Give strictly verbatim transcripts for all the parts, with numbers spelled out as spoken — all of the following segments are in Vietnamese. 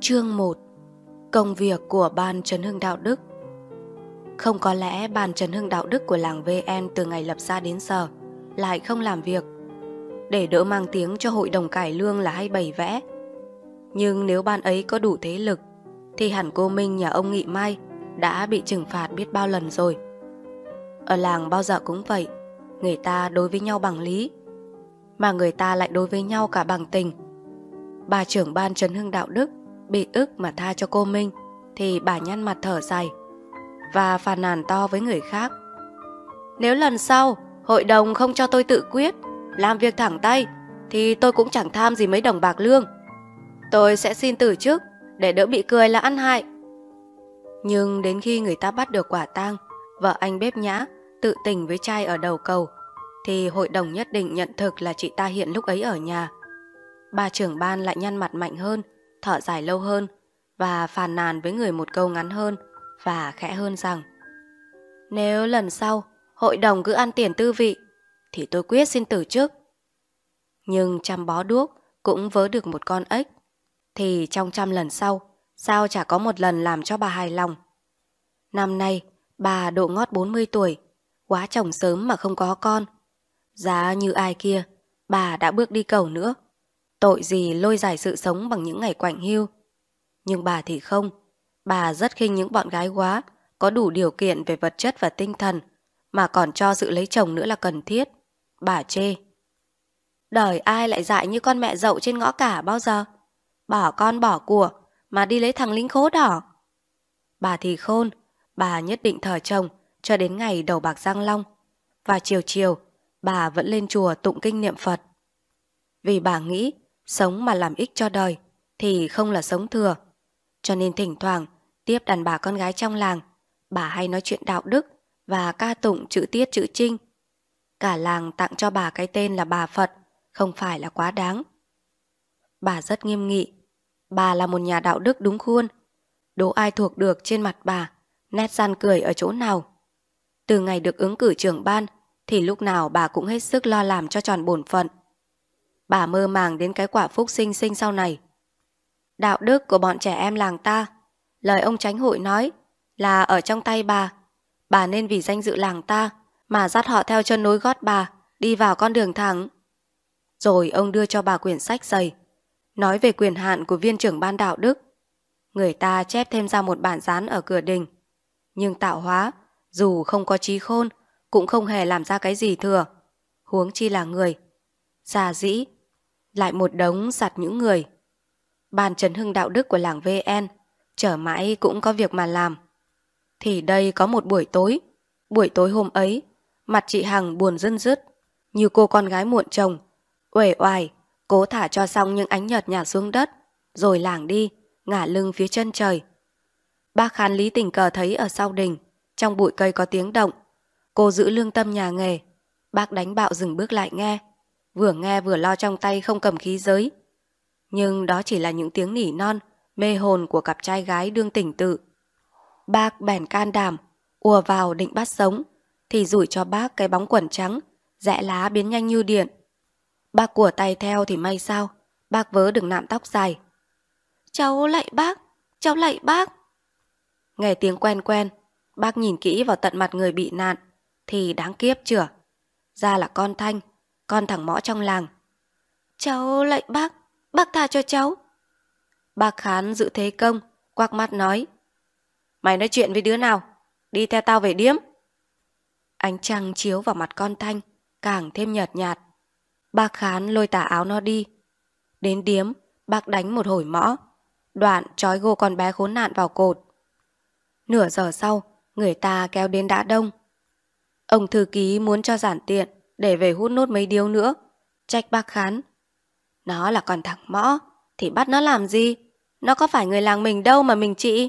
Chương một. Công việc của Ban Chấn hưng đạo đức. Không có lẽ Ban Chấn hưng đạo đức của làng vê en từ ngày lập ra đến giờ lại không làm việc, để đỡ mang tiếng cho hội đồng cải lương là hay bày vẽ. Nhưng nếu ban ấy có đủ thế lực thì hẳn cô Minh nhà ông Nghị Mai đã bị trừng phạt biết bao lần rồi. Ở làng bao giờ cũng vậy, người ta đối với nhau bằng lý, mà người ta lại đối với nhau cả bằng tình. Bà trưởng Ban Chấn hưng đạo đức bị ức mà tha cho cô Minh thì bà nhăn mặt thở dài và phàn nàn to với người khác: nếu lần sau hội đồng không cho tôi tự quyết, làm việc thẳng tay, thì tôi cũng chẳng tham gì mấy đồng bạc lương. Tôi sẽ xin từ chức để đỡ bị cười là ăn hại. Nhưng đến khi người ta bắt được quả tang vợ anh bếp nhã tự tình với trai ở đầu cầu, thì hội đồng nhất định nhận thực là chị ta hiện lúc ấy ở nhà. Bà trưởng ban lại nhăn mặt mạnh hơn, thở dài lâu hơn và phàn nàn với người một câu ngắn hơn và khẽ hơn rằng: nếu lần sau hội đồng cứ ăn tiền tư vị thì tôi quyết xin từ chức. Nhưng trăm bó đuốc cũng vớ được một con ếch, thì trong trăm lần sau sao chả có một lần làm cho bà hài lòng. Năm nay bà độ ngót bốn mươi tuổi, quá chồng sớm mà không có con. Giá như ai kia, bà đã bước đi cầu nữa, tội gì lôi dài sự sống bằng những ngày quạnh hiu. Nhưng bà thì không, bà rất khinh những bọn gái quá, có đủ điều kiện về vật chất và tinh thần, mà còn cho sự lấy chồng nữa là cần thiết. Bà chê: đời ai lại dại như con mẹ dậu trên ngõ cả bao giờ, bỏ con bỏ của mà đi lấy thằng lính khố đỏ. Bà thì khôn, bà nhất định thờ chồng cho đến ngày đầu bạc răng long, và chiều chiều bà vẫn lên chùa tụng kinh niệm Phật. Vì bà nghĩ sống mà làm ích cho đời thì không là sống thừa, cho nên thỉnh thoảng tiếp đàn bà con gái trong làng, bà hay nói chuyện đạo đức và ca tụng chữ tiết chữ trinh. Cả làng tặng cho bà cái tên là bà Phật, không phải là quá đáng. Bà rất nghiêm nghị, bà là một nhà đạo đức đúng khuôn. Đố ai thuộc được trên mặt bà nét gian cười ở chỗ nào. Từ ngày được ứng cử trưởng ban thì lúc nào bà cũng hết sức lo làm cho tròn bổn phận. Bà mơ màng đến cái quả phúc sinh sinh sau này. Đạo đức của bọn trẻ em làng ta, lời ông chánh hội nói là ở trong tay bà. Bà nên vì danh dự làng ta mà dắt họ theo chân nối gót bà đi vào con đường thẳng. Rồi ông đưa cho bà quyển sách dày nói về quyền hạn của viên trưởng ban đạo đức. Người ta chép thêm ra một bản dán ở cửa đình. Nhưng tạo hóa dù không có trí khôn cũng không hề làm ra cái gì thừa, huống chi là người. Già dĩ lại một đống giặt những người. Ban Chấn hưng đạo đức của làng vê en chở mãi cũng có việc mà làm. Thì đây có một buổi tối. Buổi tối hôm ấy, mặt chị Hằng buồn rưng rứt, như cô con gái muộn chồng, uể oải cố thả cho xong những ánh nhợt nhạt xuống đất, rồi lảng đi, ngả lưng phía chân trời. Bác Khán Lý tình cờ thấy ở sau đình, trong bụi cây có tiếng động. Cô giữ lương tâm nhà nghề. Bác đánh bạo dừng bước lại nghe, vừa nghe vừa lo trong tay không cầm khí giới. Nhưng đó chỉ là những tiếng nỉ non mê hồn của cặp trai gái đương tỉnh tự. Bác bèn can đảm ùa vào định bắt sống, thì rủi cho bác cái bóng quần trắng rẽ lá biến nhanh như điện. Bác của tay theo thì may sao, bác vớ được nạm tóc dài. Cháu lạy bác, cháu lạy bác. Nghe tiếng quen quen, bác nhìn kỹ vào tận mặt người bị nạn thì đáng kiếp chửa, ra là con Thanh, con thằng mõ trong làng. Cháu lạy bác, bác tha cho cháu. Bác Khán giữ thế công, quắc mắt nói: mày nói chuyện với đứa nào, đi theo tao về điếm. Ánh trăng chiếu vào mặt con Thanh càng thêm nhợt nhạt. Bác Khán lôi tà áo nó đi. Đến điếm, bác đánh một hồi mõ, đoạn trói gô con bé khốn nạn vào cột. Nửa giờ sau, người ta kéo đến đã đông. Ông thư ký muốn cho giản tiện để về hút nốt mấy điếu nữa, trách bác Khán: nó là con thằng mõ thì bắt nó làm gì, nó có phải người làng mình đâu mà mình trị.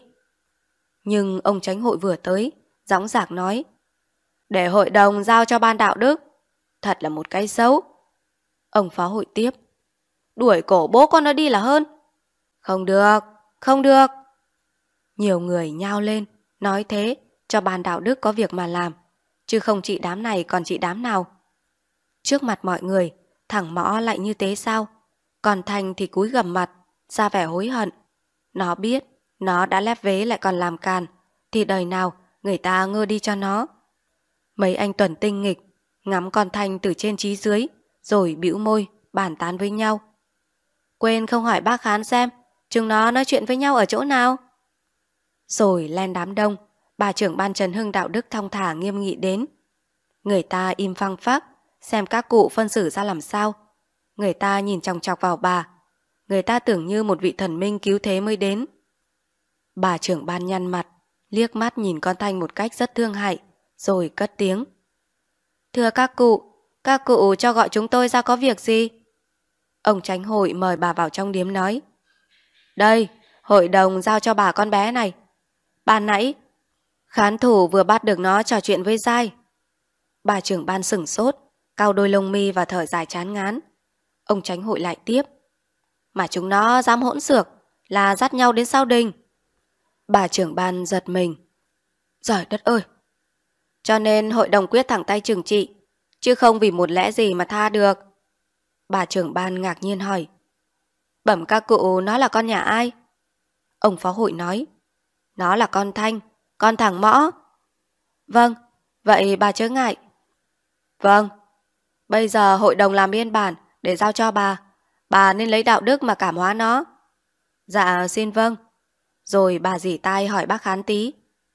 Nhưng ông chánh hội vừa tới, dõng dạc nói: để hội đồng giao cho ban đạo đức, thật là một cái xấu. Ông phó hội tiếp: đuổi cổ bố con nó đi là hơn. Không được, không được. Nhiều người nhao lên nói thế cho ban đạo đức có việc mà làm, chứ không trị đám này còn trị đám nào. Trước mặt mọi người, thằng mõ lại như thế sao, còn Thành thì cúi gằm mặt ra vẻ hối hận. Nó biết, nó đã lép vế lại còn làm càn, thì đời nào người ta ngơ đi cho nó. Mấy anh Tuần tinh nghịch, ngắm con Thanh từ trên chí dưới, rồi bĩu môi, bàn tán với nhau. Quên không hỏi bác Khán xem, chúng nó nói chuyện với nhau ở chỗ nào. Rồi len đám đông, bà trưởng ban Trấn Hưng đạo đức thong thả nghiêm nghị đến. Người ta im phăng phắc, xem các cụ phân xử ra làm sao. Người ta nhìn chòng chọc vào bà. Người ta tưởng như một vị thần minh cứu thế mới đến. Bà trưởng ban nhăn mặt, liếc mắt nhìn con Thanh một cách rất thương hại, rồi cất tiếng. Thưa các cụ, các cụ cho gọi chúng tôi ra có việc gì? Ông Chánh hội mời bà vào trong điếm nói. Đây, hội đồng giao cho bà con bé này. Ban nãy, khán thủ vừa bắt được nó trò chuyện với Giai. Bà trưởng ban sửng sốt, cau đôi lông mi và thở dài chán ngán. Ông Chánh hội lại tiếp. Mà chúng nó dám hỗn xược, là dắt nhau đến sau đình. Bà trưởng ban giật mình. Giời đất ơi! Cho nên hội đồng quyết thẳng tay trừng trị, chứ không vì một lẽ gì mà tha được. Bà trưởng ban ngạc nhiên hỏi. Bẩm các cụ, nó là con nhà ai? Ông phó hội nói. Nó là con Thanh, con thằng Mõ. Vâng, vậy bà chớ ngại. Vâng, bây giờ hội đồng làm biên bản để giao cho bà. Bà nên lấy đạo đức mà cảm hóa nó. Dạ xin vâng. Rồi bà dỉ tai hỏi bác Khán tí.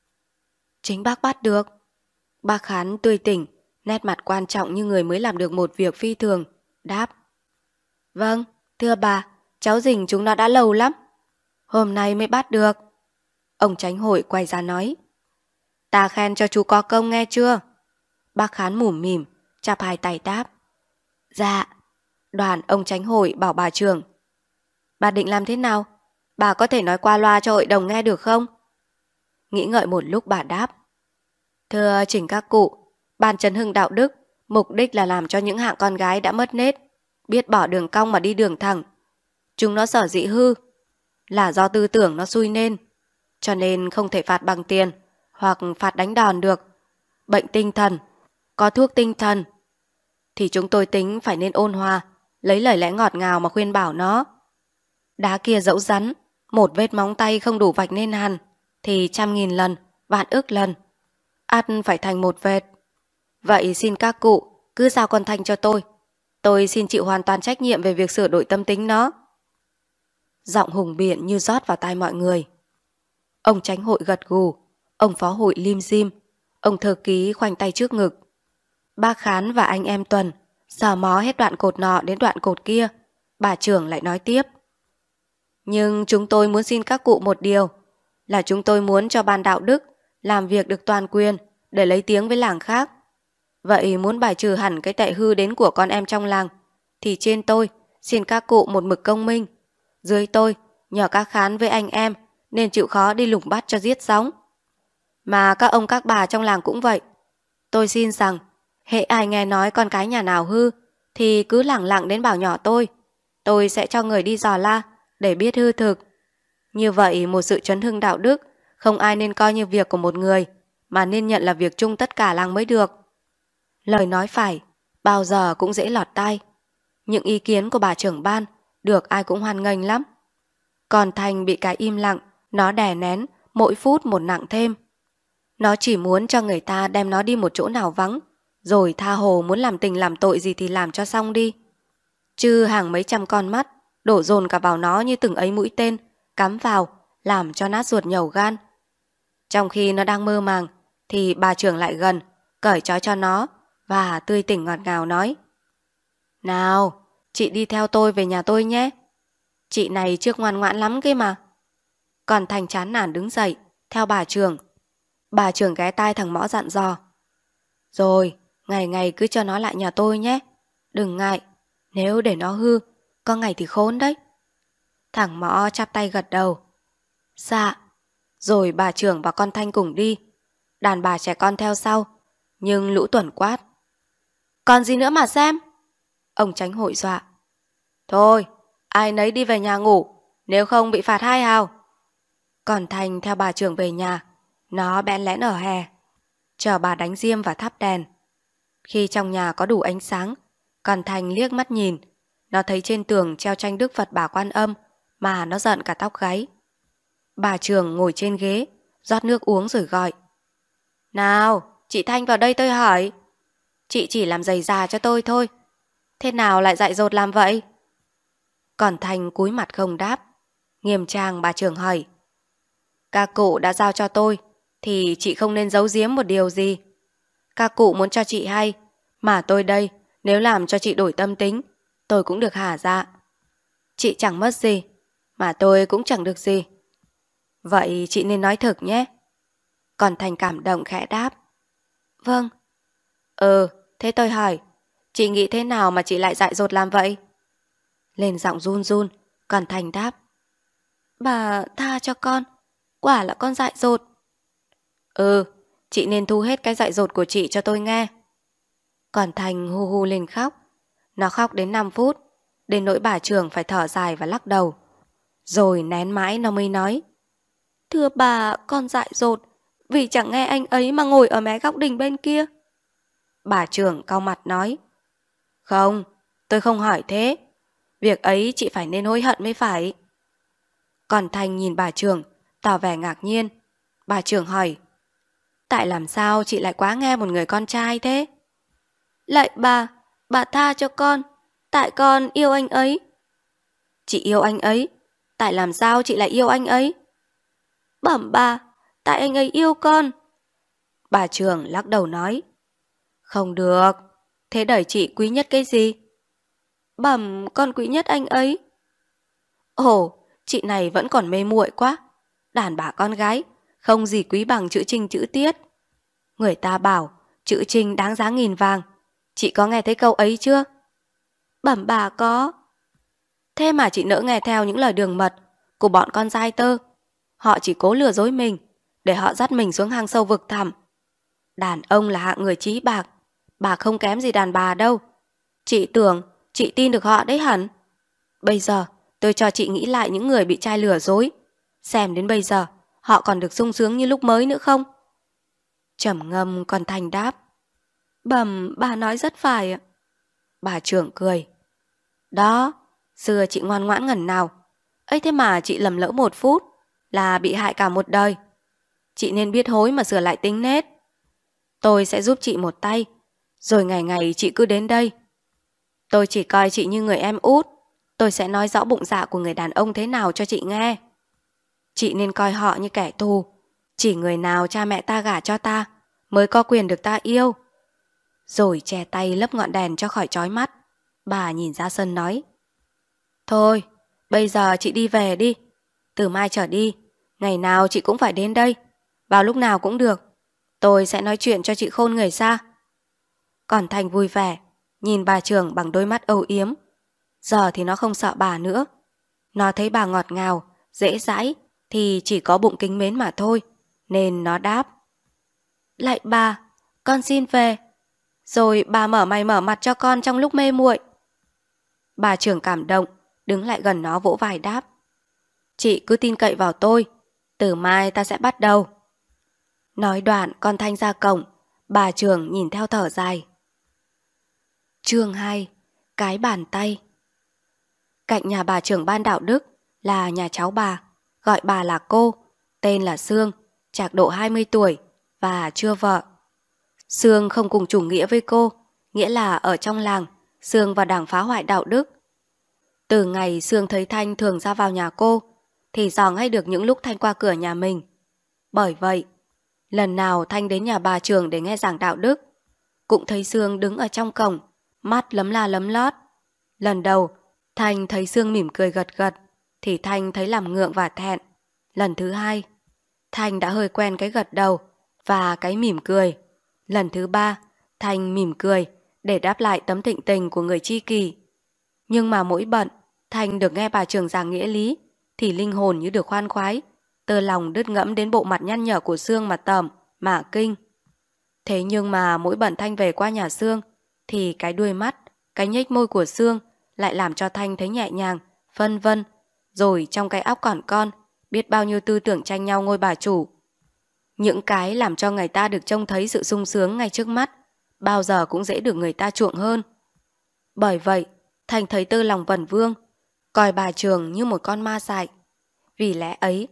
Chính bác bắt được. Bác Khán tươi tỉnh, nét mặt quan trọng như người mới làm được một việc phi thường, đáp. Vâng, thưa bà, cháu rình chúng nó đã lâu lắm. Hôm nay mới bắt được. Ông Chánh hội quay ra nói. Ta khen cho chú có công nghe chưa? Bác Khán mủm mỉm, chắp hai tay đáp. Dạ. Đoàn ông Chánh hội bảo bà trưởng. Bà định làm thế nào? Bà có thể nói qua loa cho hội đồng nghe được không? Nghĩ ngợi một lúc bà đáp. Thưa chỉnh các cụ, ban Trấn Hưng đạo đức, mục đích là làm cho những hạng con gái đã mất nết, biết bỏ đường cong mà đi đường thẳng. Chúng nó sở dĩ hư, là do tư tưởng nó xui nên, cho nên không thể phạt bằng tiền, hoặc phạt đánh đòn được. Bệnh tinh thần, có thuốc tinh thần, thì chúng tôi tính phải nên ôn hòa, lấy lời lẽ ngọt ngào mà khuyên bảo nó. Đá kia dẫu rắn, một vết móng tay không đủ vạch nên hằn, thì trăm nghìn lần, vạn ức lần, ắt phải thành một vệt. Vậy xin các cụ cứ giao con Thanh cho tôi. Tôi xin chịu hoàn toàn trách nhiệm về việc sửa đổi tâm tính nó. Giọng hùng biện như rót vào tai mọi người. Ông Chánh hội gật gù, ông phó hội lim dim, ông thư ký khoanh tay trước ngực. Bác Khán và anh em Tuần sờ mó hết đoạn cột nọ đến đoạn cột kia. Bà trưởng lại nói tiếp. Nhưng chúng tôi muốn xin các cụ một điều, là chúng tôi muốn cho ban đạo đức làm việc được toàn quyền để lấy tiếng với làng khác. Vậy muốn bài trừ hẳn cái tệ hư đến của con em trong làng, thì trên tôi xin các cụ một mực công minh, dưới tôi nhờ các Khán với anh em nên chịu khó đi lùng bắt cho giết sóng. Mà các ông các bà trong làng cũng vậy. Tôi xin rằng hễ ai nghe nói con cái nhà nào hư thì cứ lẳng lặng đến bảo nhỏ tôi. Tôi sẽ cho người đi dò la để biết hư thực. Như vậy một sự trấn hưng đạo đức không ai nên coi như việc của một người, mà nên nhận là việc chung tất cả làng mới được. Lời nói phải, bao giờ cũng dễ lọt tai. Những ý kiến của bà trưởng ban được ai cũng hoan nghênh lắm. Còn Thành bị cái im lặng, nó đè nén mỗi phút một nặng thêm. Nó chỉ muốn cho người ta đem nó đi một chỗ nào vắng, rồi tha hồ muốn làm tình làm tội gì thì làm cho xong đi. Chứ hàng mấy trăm con mắt đổ dồn cả vào nó như từng ấy mũi tên, cắm vào, làm cho nát ruột nhầu gan. Trong khi nó đang mơ màng, thì bà trưởng lại gần, cởi trói cho nó, và tươi tỉnh ngọt ngào nói. Nào, chị đi theo tôi về nhà tôi nhé. Chị này trước ngoan ngoãn lắm kia mà. Còn Thành chán nản đứng dậy, theo bà trưởng. Bà trưởng ghé tai thằng Mõ dặn dò. Rồi, ngày ngày cứ cho nó lại nhà tôi nhé. Đừng ngại, nếu để nó hư, có ngày thì khốn đấy. Thằng Mõ chắp tay gật đầu. Dạ. Rồi bà trưởng và con Thanh cùng đi. Đàn bà trẻ con theo sau. Nhưng Lũ Tuần quát. Còn gì nữa mà xem? Ông Chánh hội dọa. Thôi, ai nấy đi về nhà ngủ, nếu không bị phạt hai hào. Còn Thanh theo bà trưởng về nhà. Nó bẽn lẽn ở hè, chờ bà đánh diêm và thắp đèn. Khi trong nhà có đủ ánh sáng, còn Thành liếc mắt nhìn, nó thấy trên tường treo tranh Đức Phật Bà Quan Âm mà nó giận cả tóc gáy. Bà Trường ngồi trên ghế, rót nước uống rồi gọi. Nào, chị Thanh vào đây tôi hỏi. Chị chỉ làm giày già cho tôi thôi. Thế nào lại dại dột làm vậy? Còn Thanh cúi mặt không đáp. Nghiêm trang bà Trường hỏi. Các cụ đã giao cho tôi, thì chị không nên giấu giếm một điều gì. Các cụ muốn cho chị hay, mà tôi đây, nếu làm cho chị đổi tâm tính, tôi cũng được hả dạ. Chị chẳng mất gì, mà tôi cũng chẳng được gì. Vậy chị nên nói thực nhé. Còn Thành cảm động khẽ đáp. Vâng. Ừ, thế tôi hỏi, chị nghĩ thế nào mà chị lại dại dột làm vậy? Lên giọng run run, còn Thành đáp. Bà tha cho con, quả là con dại dột. Ừ, chị nên thu hết cái dại dột của chị cho tôi nghe. Còn Thành hu hu lên khóc. Nó khóc đến năm phút, đến nỗi bà Trường phải thở dài và lắc đầu. Rồi nén mãi nó mới nói. Thưa bà, con dại dột, vì chẳng nghe anh ấy mà ngồi ở mé góc đình bên kia. Bà Trường cau mặt nói. Không, tôi không hỏi thế. Việc ấy chị phải nên hối hận mới phải. Còn Thành nhìn bà Trường, tỏ vẻ ngạc nhiên. Bà Trường hỏi. Tại làm sao chị lại quá nghe một người con trai thế? Lạy bà, bà tha cho con, tại con yêu anh ấy. Chị yêu anh ấy, tại làm sao chị lại yêu anh ấy? Bẩm bà, tại anh ấy yêu con. Bà Trường lắc đầu nói. Không được, thế đời chị quý nhất cái gì? Bẩm con quý nhất anh ấy. Ồ, chị này vẫn còn mê muội quá. Đàn bà con gái, không gì quý bằng chữ Trinh chữ Tiết. Người ta bảo chữ Trinh đáng giá nghìn vàng. Chị có nghe thấy câu ấy chưa? Bẩm bà có. Thế mà chị nỡ nghe theo những lời đường mật của bọn con dai tơ. Họ chỉ cố lừa dối mình để họ dắt mình xuống hang sâu vực thẳm. Đàn ông là hạng người trí bạc, bà không kém gì đàn bà đâu. Chị tưởng chị tin được họ đấy hẳn. Bây giờ tôi cho chị nghĩ lại những người bị trai lừa dối, xem đến bây giờ họ còn được sung sướng như lúc mới nữa không? Trầm ngâm còn Thành đáp. Bẩm, bà nói rất phải ạ. Bà Trưởng cười. Đó, xưa chị ngoan ngoãn ngần nào. Ấy thế mà chị lầm lỡ một phút là bị hại cả một đời. Chị nên biết hối mà sửa lại tính nết. Tôi sẽ giúp chị một tay, rồi ngày ngày chị cứ đến đây. Tôi chỉ coi chị như người em út. Tôi sẽ nói rõ bụng dạ của người đàn ông thế nào cho chị nghe. Chị nên coi họ như kẻ thù. Chỉ người nào cha mẹ ta gả cho ta mới có quyền được ta yêu. Rồi che tay lấp ngọn đèn cho khỏi chói mắt. Bà nhìn ra sân nói. Thôi, bây giờ chị đi về đi. Từ mai trở đi, ngày nào chị cũng phải đến đây. Vào lúc nào cũng được. Tôi sẽ nói chuyện cho chị khôn người xa. Còn Thành vui vẻ, nhìn bà Trường bằng đôi mắt âu yếm. Giờ thì nó không sợ bà nữa. Nó thấy bà ngọt ngào, dễ dãi, thì chỉ có bụng kính mến mà thôi. Nên nó đáp. Lạy bà, con xin về. Rồi bà mở mày mở mặt cho con trong lúc mê muội. Bà Trường cảm động, đứng lại gần nó vỗ vai đáp. Chị cứ tin cậy vào tôi, từ mai ta sẽ bắt đầu. Nói đoạn con Thanh ra cổng, bà Trường nhìn theo thở dài. Chương hai. Cái bàn tay. Cạnh nhà bà trưởng ban đạo đức là nhà cháu bà, gọi bà là cô, tên là Sương, trạc độ hai mươi tuổi và chưa vợ. Sương không cùng chủ nghĩa với cô, nghĩa là ở trong làng, Sương vào đảng phá hoại đạo đức. Từ ngày Sương thấy Thanh thường ra vào nhà cô, thì dò ngay được những lúc Thanh qua cửa nhà mình. Bởi vậy, lần nào Thanh đến nhà bà Trường để nghe giảng đạo đức, cũng thấy Sương đứng ở trong cổng, mắt lấm la lấm lót. Lần đầu, Thanh thấy Sương mỉm cười gật gật, thì Thanh thấy làm ngượng và thẹn. Lần thứ hai, Thanh đã hơi quen cái gật đầu và cái mỉm cười. Lần thứ ba, Thanh mỉm cười để đáp lại tấm thịnh tình của người tri kỷ. Nhưng mà mỗi bận, Thanh được nghe bà Trường giảng nghĩa lý, thì linh hồn như được khoan khoái, tơ lòng đứt ngẫm đến bộ mặt nhăn nhở của Sương mà tởm, mà kinh. Thế nhưng mà mỗi bận Thanh về qua nhà Sương, thì cái đuôi mắt, cái nhếch môi của Sương lại làm cho Thanh thấy nhẹ nhàng, phân vân. Rồi trong cái óc còn con, biết bao nhiêu tư tưởng tranh nhau ngôi bà chủ. Những cái làm cho người ta được trông thấy sự sung sướng ngay trước mắt, bao giờ cũng dễ được người ta chuộng hơn. Bởi vậy, Thanh thấy tư lòng vẩn vương, coi bà Trường như một con ma dại. Vì lẽ ấy,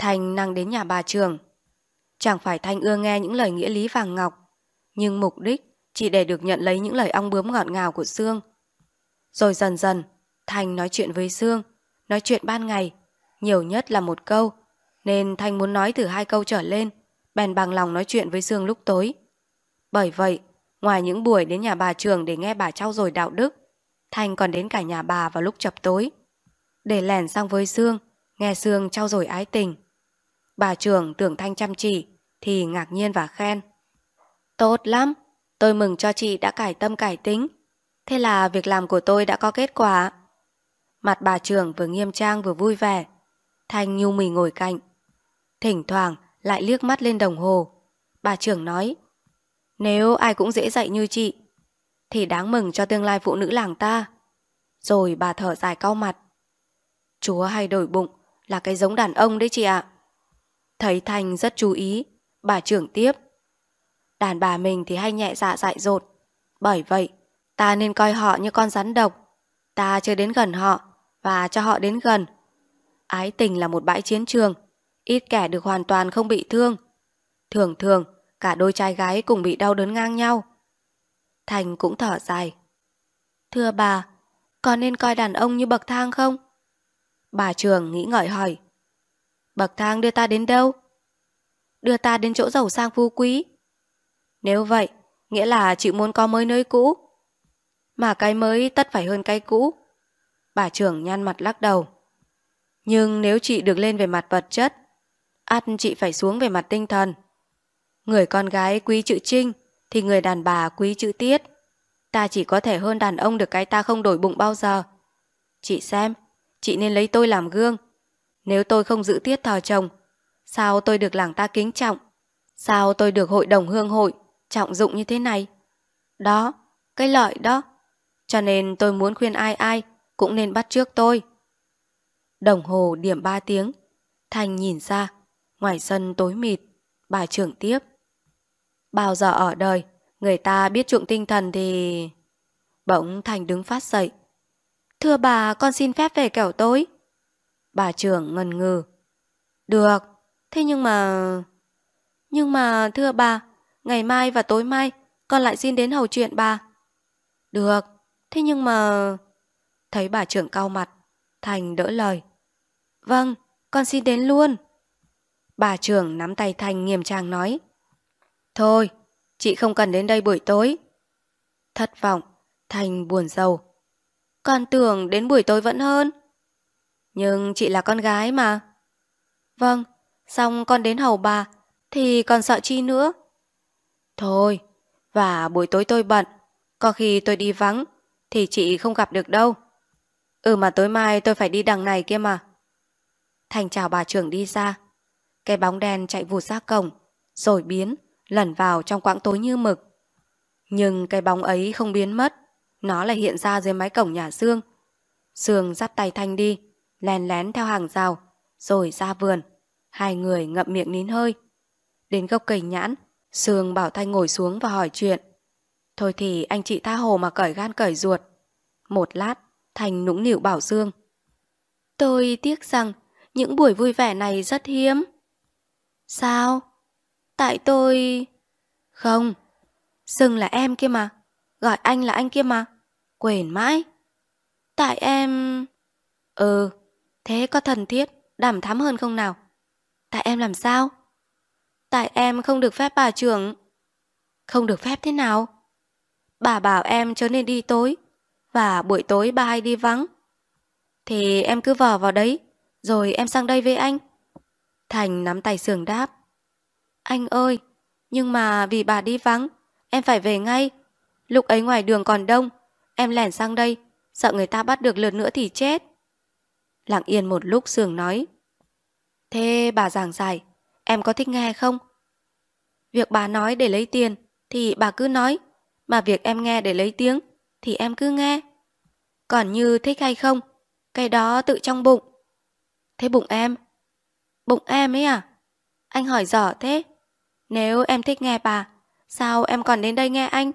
Thành năng đến nhà bà Trường. Chẳng phải Thành ưa nghe những lời nghĩa lý vàng ngọc, nhưng mục đích chỉ để được nhận lấy những lời ong bướm ngọt ngào của Sương. Rồi dần dần, Thành nói chuyện với Sương, nói chuyện ban ngày, nhiều nhất là một câu, nên Thành muốn nói từ hai câu trở lên, bèn bằng lòng nói chuyện với Sương lúc tối. Bởi vậy, ngoài những buổi đến nhà bà Trường để nghe bà trau dồi đạo đức, Thành còn đến cả nhà bà vào lúc chập tối, để lẻn sang với Sương, nghe Sương trau dồi ái tình. Bà Trường tưởng Thanh chăm chỉ thì ngạc nhiên và khen. Tốt lắm, tôi mừng cho chị đã cải tâm cải tính. Thế là việc làm của tôi đã có kết quả. Mặt bà Trường vừa nghiêm trang vừa vui vẻ. Thanh nhu mì ngồi cạnh. Thỉnh thoảng lại liếc mắt lên đồng hồ. Bà Trường nói, nếu ai cũng dễ dạy như chị thì đáng mừng cho tương lai phụ nữ làng ta. Rồi bà thở dài cau mặt. Chúa hay đổi bụng là cái giống đàn ông đấy chị ạ. Thấy Thanh rất chú ý, bà Trường tiếp. Đàn bà mình thì hay nhẹ dạ dại dột. Bởi vậy, ta nên coi họ như con rắn độc. Ta chưa đến gần họ và cho họ đến gần. Ái tình là một bãi chiến trường, ít kẻ được hoàn toàn không bị thương. Thường thường, cả đôi trai gái cùng bị đau đớn ngang nhau. Thành cũng thở dài. Thưa bà, có nên coi đàn ông như bậc thang không? Bà Trường nghĩ ngợi hỏi. Bậc thang đưa ta đến đâu? Đưa ta đến chỗ giàu sang phú quý. Nếu vậy, nghĩa là chị muốn có mới nơi cũ. Mà cái mới tất phải hơn cái cũ. Bà Trường nhăn mặt lắc đầu. Nhưng nếu chị được lên về mặt vật chất, ắt chị phải xuống về mặt tinh thần. Người con gái quý chữ Trinh thì người đàn bà quý chữ Tiết. Ta chỉ có thể hơn đàn ông được cái ta không đổi bụng bao giờ. Chị xem, chị nên lấy tôi làm gương. Nếu tôi không giữ tiết thờ chồng, sao tôi được làng ta kính trọng? Sao tôi được hội đồng hương hội trọng dụng như thế này? Đó, cái lợi đó. Cho nên tôi muốn khuyên ai ai cũng nên bắt chước tôi. Đồng hồ điểm ba tiếng. Thành nhìn ra, ngoài sân tối mịt. Bà Trường tiếp. Bao giờ ở đời người ta biết chuộng tinh thần thì... Bỗng Thành đứng phát dậy. Thưa bà, con xin phép về kẻo tối. Bà Trường ngần ngừ. Được, thế nhưng mà... Nhưng mà thưa bà, ngày mai và tối mai con lại xin đến hầu chuyện bà. Được, thế nhưng mà... Thấy bà Trường cau mặt, Thành đỡ lời. Vâng, con xin đến luôn. Bà Trường nắm tay Thành nghiêm trang nói. Thôi, chị không cần đến đây buổi tối. Thất vọng, Thành buồn rầu. Con tưởng đến buổi tối vẫn hơn. Nhưng chị là con gái mà. Vâng, xong con đến hầu bà thì còn sợ chi nữa. Thôi, và buổi tối tôi bận, có khi tôi đi vắng thì chị không gặp được đâu. Ừ mà tối mai tôi phải đi đằng này kia mà. Thành chào bà Trường đi ra. Cái bóng đen chạy vụt ra cổng, rồi biến, lẩn vào trong quãng tối như mực. Nhưng cái bóng ấy không biến mất, nó lại hiện ra dưới mái cổng nhà Sương. Sương dắt tay Thanh đi, lén lén theo hàng rào, rồi ra vườn. Hai người ngậm miệng nín hơi. Đến gốc cây nhãn, Sương bảo Thanh ngồi xuống và hỏi chuyện. Thôi thì anh chị tha hồ mà cởi gan cởi ruột. Một lát, Thanh nũng nịu bảo Sương. Tôi tiếc rằng những buổi vui vẻ này rất hiếm. Sao? Tại tôi... Không, Sương là em kia mà, gọi anh là anh kia mà, quên mãi. Tại em... Ừ, thế có thân thiết, đằm thắm hơn không nào? Tại em làm sao? Tại em không được phép bà trưởng. Không được phép thế nào? Bà bảo em chớ nên đi tối, và buổi tối bà hay đi vắng. Thì em cứ vờ vào đấy, rồi em sang đây với anh. Thành nắm tay Sương đáp. Anh ơi, nhưng mà vì bà đi vắng, em phải về ngay. Lúc ấy ngoài đường còn đông, em lẻn sang đây, sợ người ta bắt được lượt nữa thì chết. Lặng yên một lúc, Sương nói. Thế bà giảng giải, em có thích nghe không? Việc bà nói để lấy tiền thì bà cứ nói, mà việc em nghe để lấy tiếng thì em cứ nghe. Còn như thích hay không, cái đó tự trong bụng. Thế bụng em? Bụng em ấy à? Anh hỏi dở thế. Nếu em thích nghe bà, sao em còn đến đây nghe anh?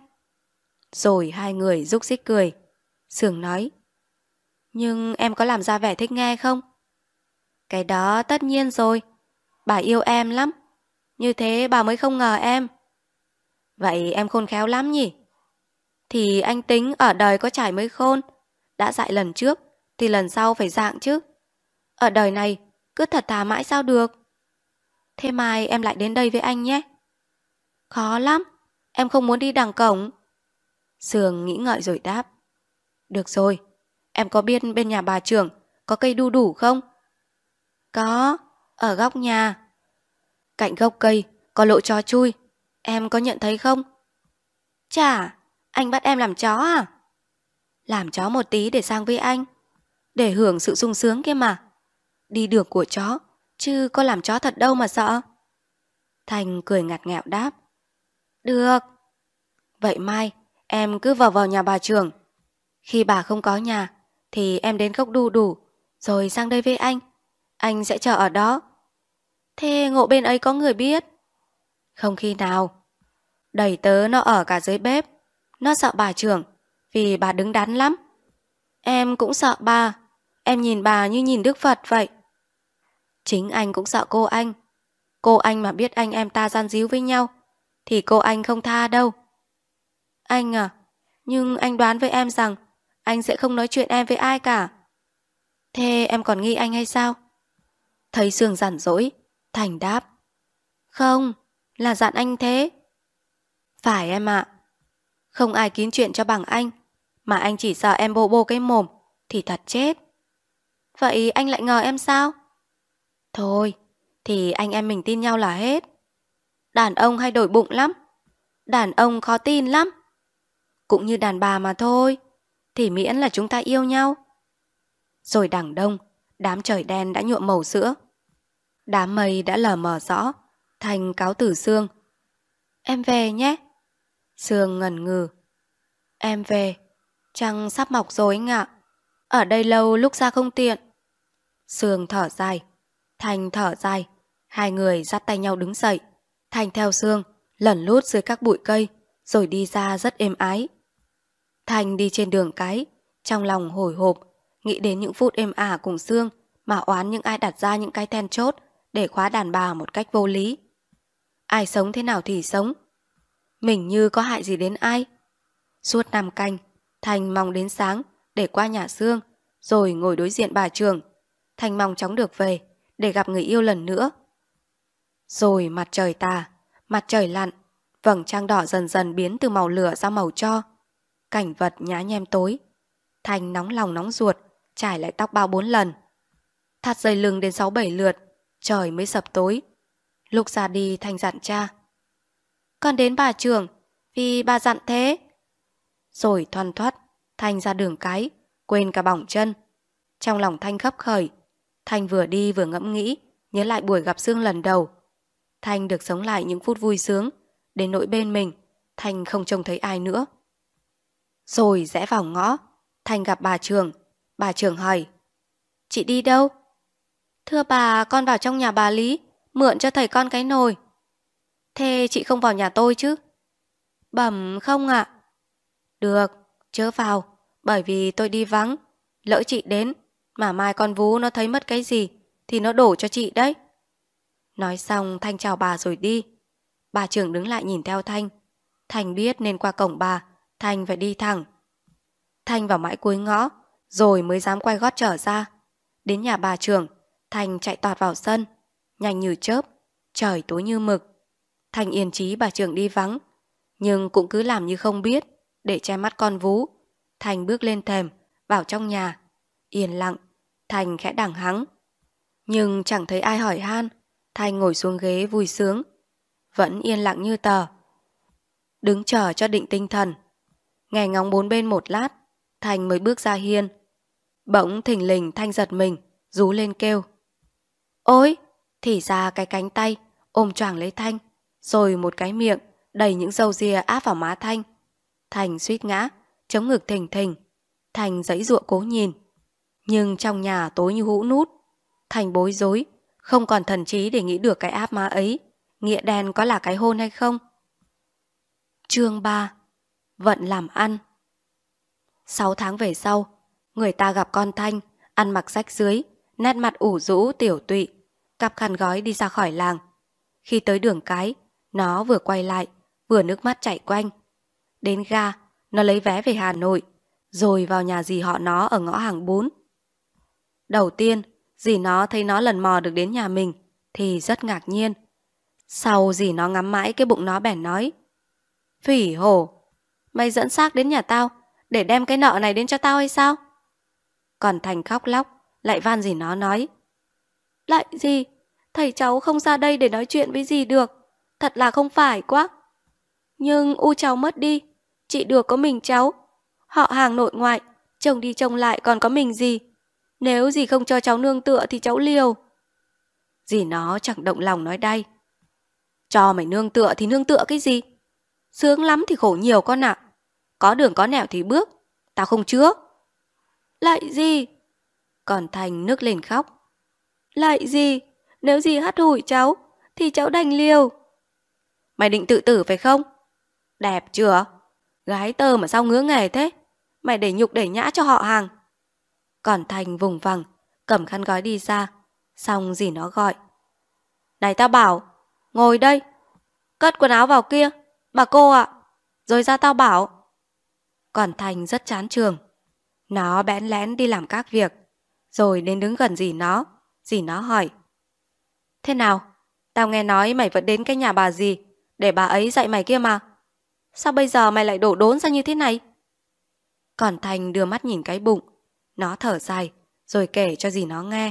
Rồi hai người rúc rích cười. Sương nói. Nhưng em có làm ra vẻ thích nghe không? Cái đó tất nhiên rồi. bà yêu em lắm. Như thế bà mới không ngờ em. Vậy em khôn khéo lắm nhỉ? Thì anh tính ở đời có trải mới khôn. Đã dại lần trước thì lần sau phải dạng chứ. Ở đời này cứ thật thà mãi sao được. Thế mai em lại đến đây với anh nhé. Khó lắm, em không muốn đi đằng cổng. Sương nghĩ ngợi rồi đáp. Được rồi, em có biết bên nhà bà trưởng có cây đu đủ không? Có, ở góc nhà. Cạnh gốc cây có lỗ chó chui, em có nhận thấy không? Chà, anh bắt em làm chó à? Làm chó một tí để sang với anh, để hưởng sự sung sướng kia mà. Đi đường của chó, chứ có làm chó thật đâu mà sợ. Thành cười ngặt nghẽo đáp. Được. Vậy mai em cứ vào vào nhà bà trưởng. Khi bà không có nhà thì em đến gốc đu đủ rồi sang đây với anh. Anh sẽ chờ ở đó. Thế ngộ bên ấy có người biết? Không khi nào. Đẩy tớ nó ở cả dưới bếp. Nó sợ bà trưởng vì bà đứng đắn lắm. Em cũng sợ bà. Em nhìn bà như nhìn Đức Phật vậy. Chính anh cũng sợ cô anh. Cô anh mà biết anh em ta gian díu với nhau thì cô anh không tha đâu. Anh à, nhưng anh đoán với em rằng anh sẽ không nói chuyện em với ai cả. Thế em còn nghi anh hay sao? Thấy Sương rảnh rỗi, Thành đáp. Không, là dặn anh thế. Phải em ạ. Không ai kín chuyện cho bằng anh, mà anh chỉ sợ em bô bô cái mồm thì thật chết. Vậy anh lại ngờ em sao? Thôi, thì anh em mình tin nhau là hết. Đàn ông hay đổi bụng lắm. Đàn ông khó tin lắm. Cũng như đàn bà mà thôi. Thì miễn là chúng ta yêu nhau. Rồi đằng đông, đám trời đen đã nhuộm màu sữa. Đám mây đã lờ mờ rõ. Thành cáo từ Sương. Em về nhé. Sương ngần ngừ. Em về. Trăng sắp mọc rồi anh ạ. Ở đây lâu lúc ra không tiện. Sương thở dài. Thành thở dài. Hai người dắt tay nhau đứng dậy. Thành theo Sương, lẩn lút dưới các bụi cây, rồi đi ra rất êm ái. Thành đi trên đường cái, trong lòng hồi hộp, nghĩ đến những phút êm ả cùng Sương mà oán những ai đặt ra những cái then chốt để khóa đàn bà một cách vô lý. Ai sống thế nào thì sống. Mình như có hại gì đến ai. Suốt năm canh, Thành mong đến sáng để qua nhà Sương, rồi ngồi đối diện bà trưởng. Thành mong chóng được về để gặp người yêu lần nữa. Rồi mặt trời tà, mặt trời lặn, vầng trăng đỏ dần dần biến từ màu lửa ra màu tro. Cảnh vật nhá nhem tối. Thành nóng lòng nóng ruột, trải lại tóc bao bốn lần. Thắt dây lưng đến sáu bảy lượt, trời mới sập tối. Lúc ra đi Thành dặn cha. Con đến bà trưởng, vì bà dặn thế. Rồi thoăn thoắt, Thành ra đường cái, quên cả bỏng chân. Trong lòng Thanh khấp khởi. Thành vừa đi vừa ngẫm nghĩ, nhớ lại buổi gặp Sương lần đầu. Thành được sống lại những phút vui sướng, đến nỗi bên mình, Thành không trông thấy ai nữa. Rồi rẽ vào ngõ, Thành gặp bà trưởng. Bà trưởng hỏi. Chị đi đâu? Thưa bà, con vào trong nhà bà Lý, mượn cho thầy con cái nồi. Thế chị không vào nhà tôi chứ? Bẩm không ạ. Được, chớ vào, bởi vì tôi đi vắng. Lỡ chị đến, mà mai con vú nó thấy mất cái gì, thì nó đổ cho chị đấy. Nói xong Thanh chào bà rồi đi. Bà trưởng đứng lại nhìn theo Thanh. Thanh biết nên qua cổng bà, Thanh phải đi thẳng. Thanh vào mãi cuối ngõ, rồi mới dám quay gót trở ra. Đến nhà bà trưởng, Thanh chạy toạt vào sân. Nhanh như chớp, trời tối như mực. Thanh yên chí bà trưởng đi vắng, nhưng cũng cứ làm như không biết, để che mắt con vú. Thanh bước lên thềm, vào trong nhà. Yên lặng, Thanh khẽ đằng hắng. Nhưng chẳng thấy ai hỏi han. Thanh ngồi xuống ghế vui sướng. Vẫn yên lặng như tờ. Đứng chờ cho định tinh thần. Nghe ngóng bốn bên một lát, Thanh mới bước ra hiên. Bỗng thình lình Thanh giật mình, rú lên kêu. Ôi, thì ra cái cánh tay ôm choàng lấy Thanh, rồi một cái miệng đầy những râu ria áp vào má Thanh. Thanh suýt ngã, chống ngực thình thình. Thanh giãy giụa cố nhìn, nhưng trong nhà tối như hũ nút. Thanh bối rối, không còn thần trí để nghĩ được cái áp má ấy nghĩa đen có là cái hôn hay không. Chương ba. Vận làm ăn. Sáu tháng về sau, người ta gặp con Thanh, ăn mặc rách rưới, nét mặt ủ rũ tiểu tụy. cặp khăn gói đi ra khỏi làng. Khi tới đường cái, nó vừa quay lại, vừa nước mắt chảy quanh. Đến ga, nó lấy vé về Hà Nội, rồi vào nhà dì họ nó ở ngõ hàng bún. Đầu tiên, dì nó thấy nó lần mò được đến nhà mình, thì rất ngạc nhiên. Sau dì nó ngắm mãi cái bụng nó bèn nói: Phỉ hổ, mày dẫn xác đến nhà tao để đem cái nợ này đến cho tao hay sao? Còn Thành khóc lóc, lại van dì nó nói: Lại dì, thầy cháu không ra đây để nói chuyện với dì được, thật là không phải quá. Nhưng u cháu mất đi, chị được có mình cháu. Họ hàng nội ngoại, chồng đi chồng lại còn có mình dì. Nếu dì không cho cháu nương tựa thì cháu liều. Dì nó chẳng động lòng nói đay: Cho mày nương tựa thì nương tựa cái gì? Sướng lắm thì khổ nhiều con ạ. Có đường có nẻo thì bước, tao không chứa. Lại dì. Còn Thành nức lên khóc: Lại dì, nếu dì hắt hủi cháu thì cháu đành liều. Mày định tự tử phải không? Đẹp chưa? Gái tơ mà sao ngứa nghề thế? Mày để nhục để nhã cho họ hàng. Còn Thành vùng vằng cầm khăn gói đi ra. Xong dì nó gọi: Này tao bảo, ngồi đây. Cất quần áo vào kia, bà cô ạ. Rồi ra tao bảo. Còn Thành rất chán trường. Nó bẽn lén đi làm các việc. Rồi đến đứng gần dì nó. Dì nó hỏi: Thế nào? Tao nghe nói mày vẫn đến cái nhà bà dì để bà ấy dạy mày kia mà. Sao bây giờ mày lại đổ đốn ra như thế này? Còn Thành đưa mắt nhìn cái bụng. Nó thở dài rồi kể cho dì nó nghe.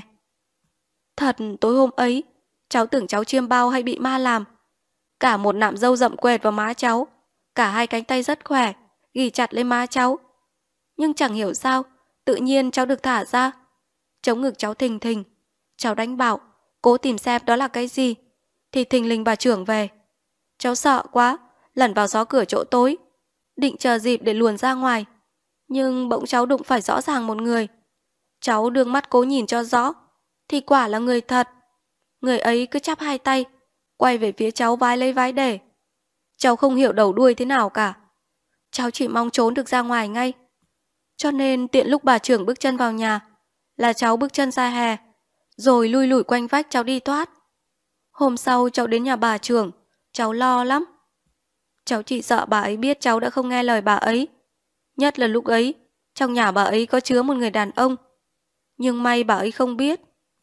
Thật tối hôm ấy, cháu tưởng cháu chiêm bao hay bị ma làm. Cả một nạm râu rậm quệt vào má cháu. Cả hai cánh tay rất khỏe, ghì chặt lên má cháu. Nhưng chẳng hiểu sao, tự nhiên cháu được thả ra. Chống ngực cháu thình thình. Cháu đánh bảo, cố tìm xem đó là cái gì. Thì thình lình bà trưởng về. Cháu sợ quá, lẩn vào gió cửa chỗ tối, định chờ dịp để luồn ra ngoài. Nhưng bỗng cháu đụng phải rõ ràng một người. Cháu đương mắt cố nhìn cho rõ, thì quả là người thật. Người ấy cứ chắp hai tay, quay về phía cháu vái lấy vái để. Cháu không hiểu đầu đuôi thế nào cả. Cháu chỉ mong trốn được ra ngoài ngay. Cho nên tiện lúc bà trưởng bước chân vào nhà, là cháu bước chân ra hè, rồi lui lủi quanh vách cháu đi thoát. Hôm sau cháu đến nhà bà trưởng, cháu lo lắm. Cháu chỉ sợ bà ấy biết cháu đã không nghe lời bà ấy. Nhất là lúc ấy, trong nhà bà ấy có chứa một người đàn ông. Nhưng may bà ấy không biết.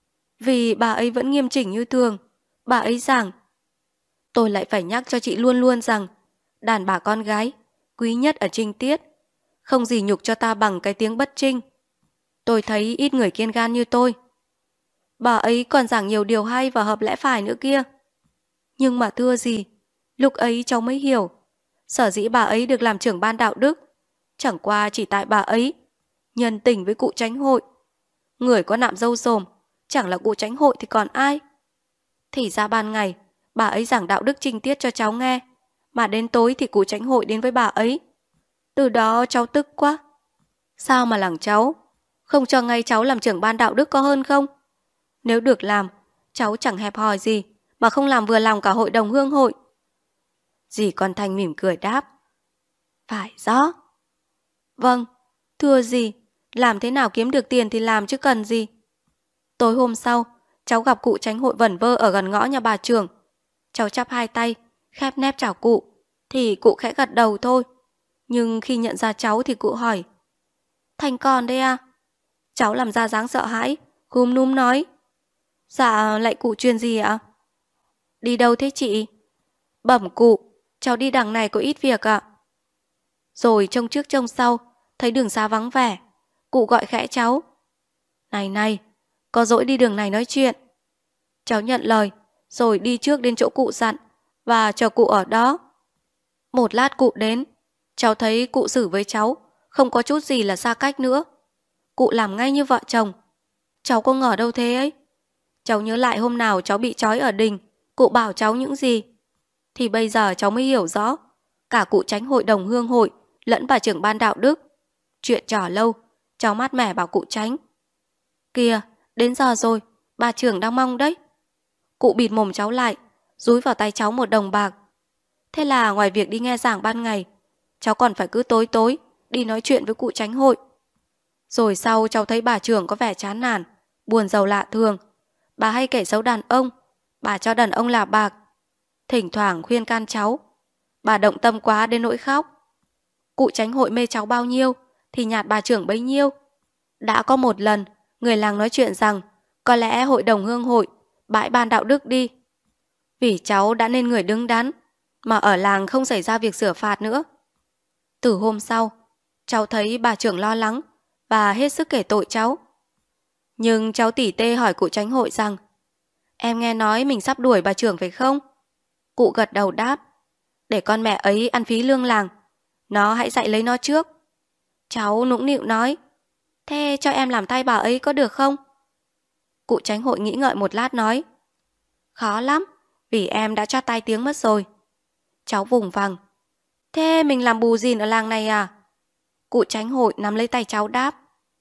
Vì bà ấy vẫn nghiêm chỉnh như thường. Bà ấy rằng: Tôi lại phải nhắc cho chị luôn luôn rằng, đàn bà con gái, quý nhất ở trinh tiết. Không gì nhục cho ta bằng cái tiếng bất trinh. Tôi thấy ít người kiên gan như tôi. Bà ấy còn giảng nhiều điều hay và hợp lẽ phải nữa kia. Nhưng mà thưa gì, lúc ấy cháu mới hiểu, sở dĩ bà ấy được làm trưởng ban đạo đức chẳng qua chỉ tại bà ấy nhân tình với cụ chánh hội. Người có nạm râu rồm, chẳng là cụ chánh hội thì còn ai. Thì ra ban ngày bà ấy giảng đạo đức trinh tiết cho cháu nghe, mà đến tối thì cụ chánh hội đến với bà ấy. Từ đó cháu tức quá. Sao mà làng cháu không cho ngay cháu làm trưởng ban đạo đức có hơn không? Nếu được làm, cháu chẳng hẹp hòi gì mà không làm vừa lòng cả hội đồng hương hội. Dì con Thanh mỉm cười đáp: Phải rõ. Vâng, thưa dì, làm thế nào kiếm được tiền thì làm chứ cần gì. Tối hôm sau, cháu gặp cụ chánh hội vẩn vơ ở gần ngõ nhà bà trưởng. Cháu chắp hai tay, khép nép chào cụ, thì cụ khẽ gật đầu thôi. Nhưng khi nhận ra cháu thì cụ hỏi: Thành con đây à? Cháu làm ra dáng sợ hãi, cúm núm nói: Dạ, lại cụ truyền gì ạ? Đi đâu thế chị? Bẩm cụ, cháu đi đằng này có ít việc ạ. Rồi trông trước trông sau, thấy đường xa vắng vẻ, cụ gọi khẽ cháu: Này này, có dỗi đi đường này nói chuyện. Cháu nhận lời, rồi đi trước đến chỗ cụ dặn và chờ cụ ở đó. Một lát cụ đến, cháu thấy cụ xử với cháu không có chút gì là xa cách nữa. Cụ làm ngay như vợ chồng. Cháu có ngờ đâu thế ấy. Cháu nhớ lại hôm nào cháu bị trói ở đình, cụ bảo cháu những gì. Thì bây giờ cháu mới hiểu rõ, cả cụ chánh hội đồng hương hội lẫn bà trưởng ban đạo đức. Chuyện trò lâu, cháu mát mẻ bảo cụ chánh: Kìa, đến giờ rồi, bà trưởng đang mong đấy. Cụ bịt mồm cháu lại, dúi vào tay cháu một đồng bạc. Thế là ngoài việc đi nghe giảng ban ngày, cháu còn phải cứ tối tối đi nói chuyện với cụ chánh hội. Rồi sau cháu thấy bà trưởng có vẻ chán nản, buồn rầu lạ thường. bà hay kể xấu đàn ông, bà cho đàn ông là bạc. Thỉnh thoảng khuyên can cháu, bà động tâm quá đến nỗi khóc. Cụ Chánh hội mê cháu bao nhiêu thì nhạt bà trưởng bấy nhiêu. Đã có một lần, người làng nói chuyện rằng có lẽ hội đồng hương hội bãi ban đạo đức đi. Vì cháu đã nên người đứng đắn, mà ở làng không xảy ra việc sửa phạt nữa. Từ hôm sau, cháu thấy bà trưởng lo lắng và hết sức kể tội cháu. Nhưng cháu tỉ tê hỏi cụ Chánh hội rằng, em nghe nói mình sắp đuổi bà trưởng phải không? Cụ gật đầu đáp, để con mẹ ấy ăn phí lương làng, nó hãy dạy lấy nó trước. Cháu nũng nịu nói, thế cho em làm thay bà ấy có được không? Cụ Chánh hội nghĩ ngợi một lát nói, khó lắm, vì em đã cho tai tiếng mất rồi. Cháu vùng vằng, thế mình làm bù gìn ở làng này à? Cụ Chánh hội nắm lấy tay cháu đáp,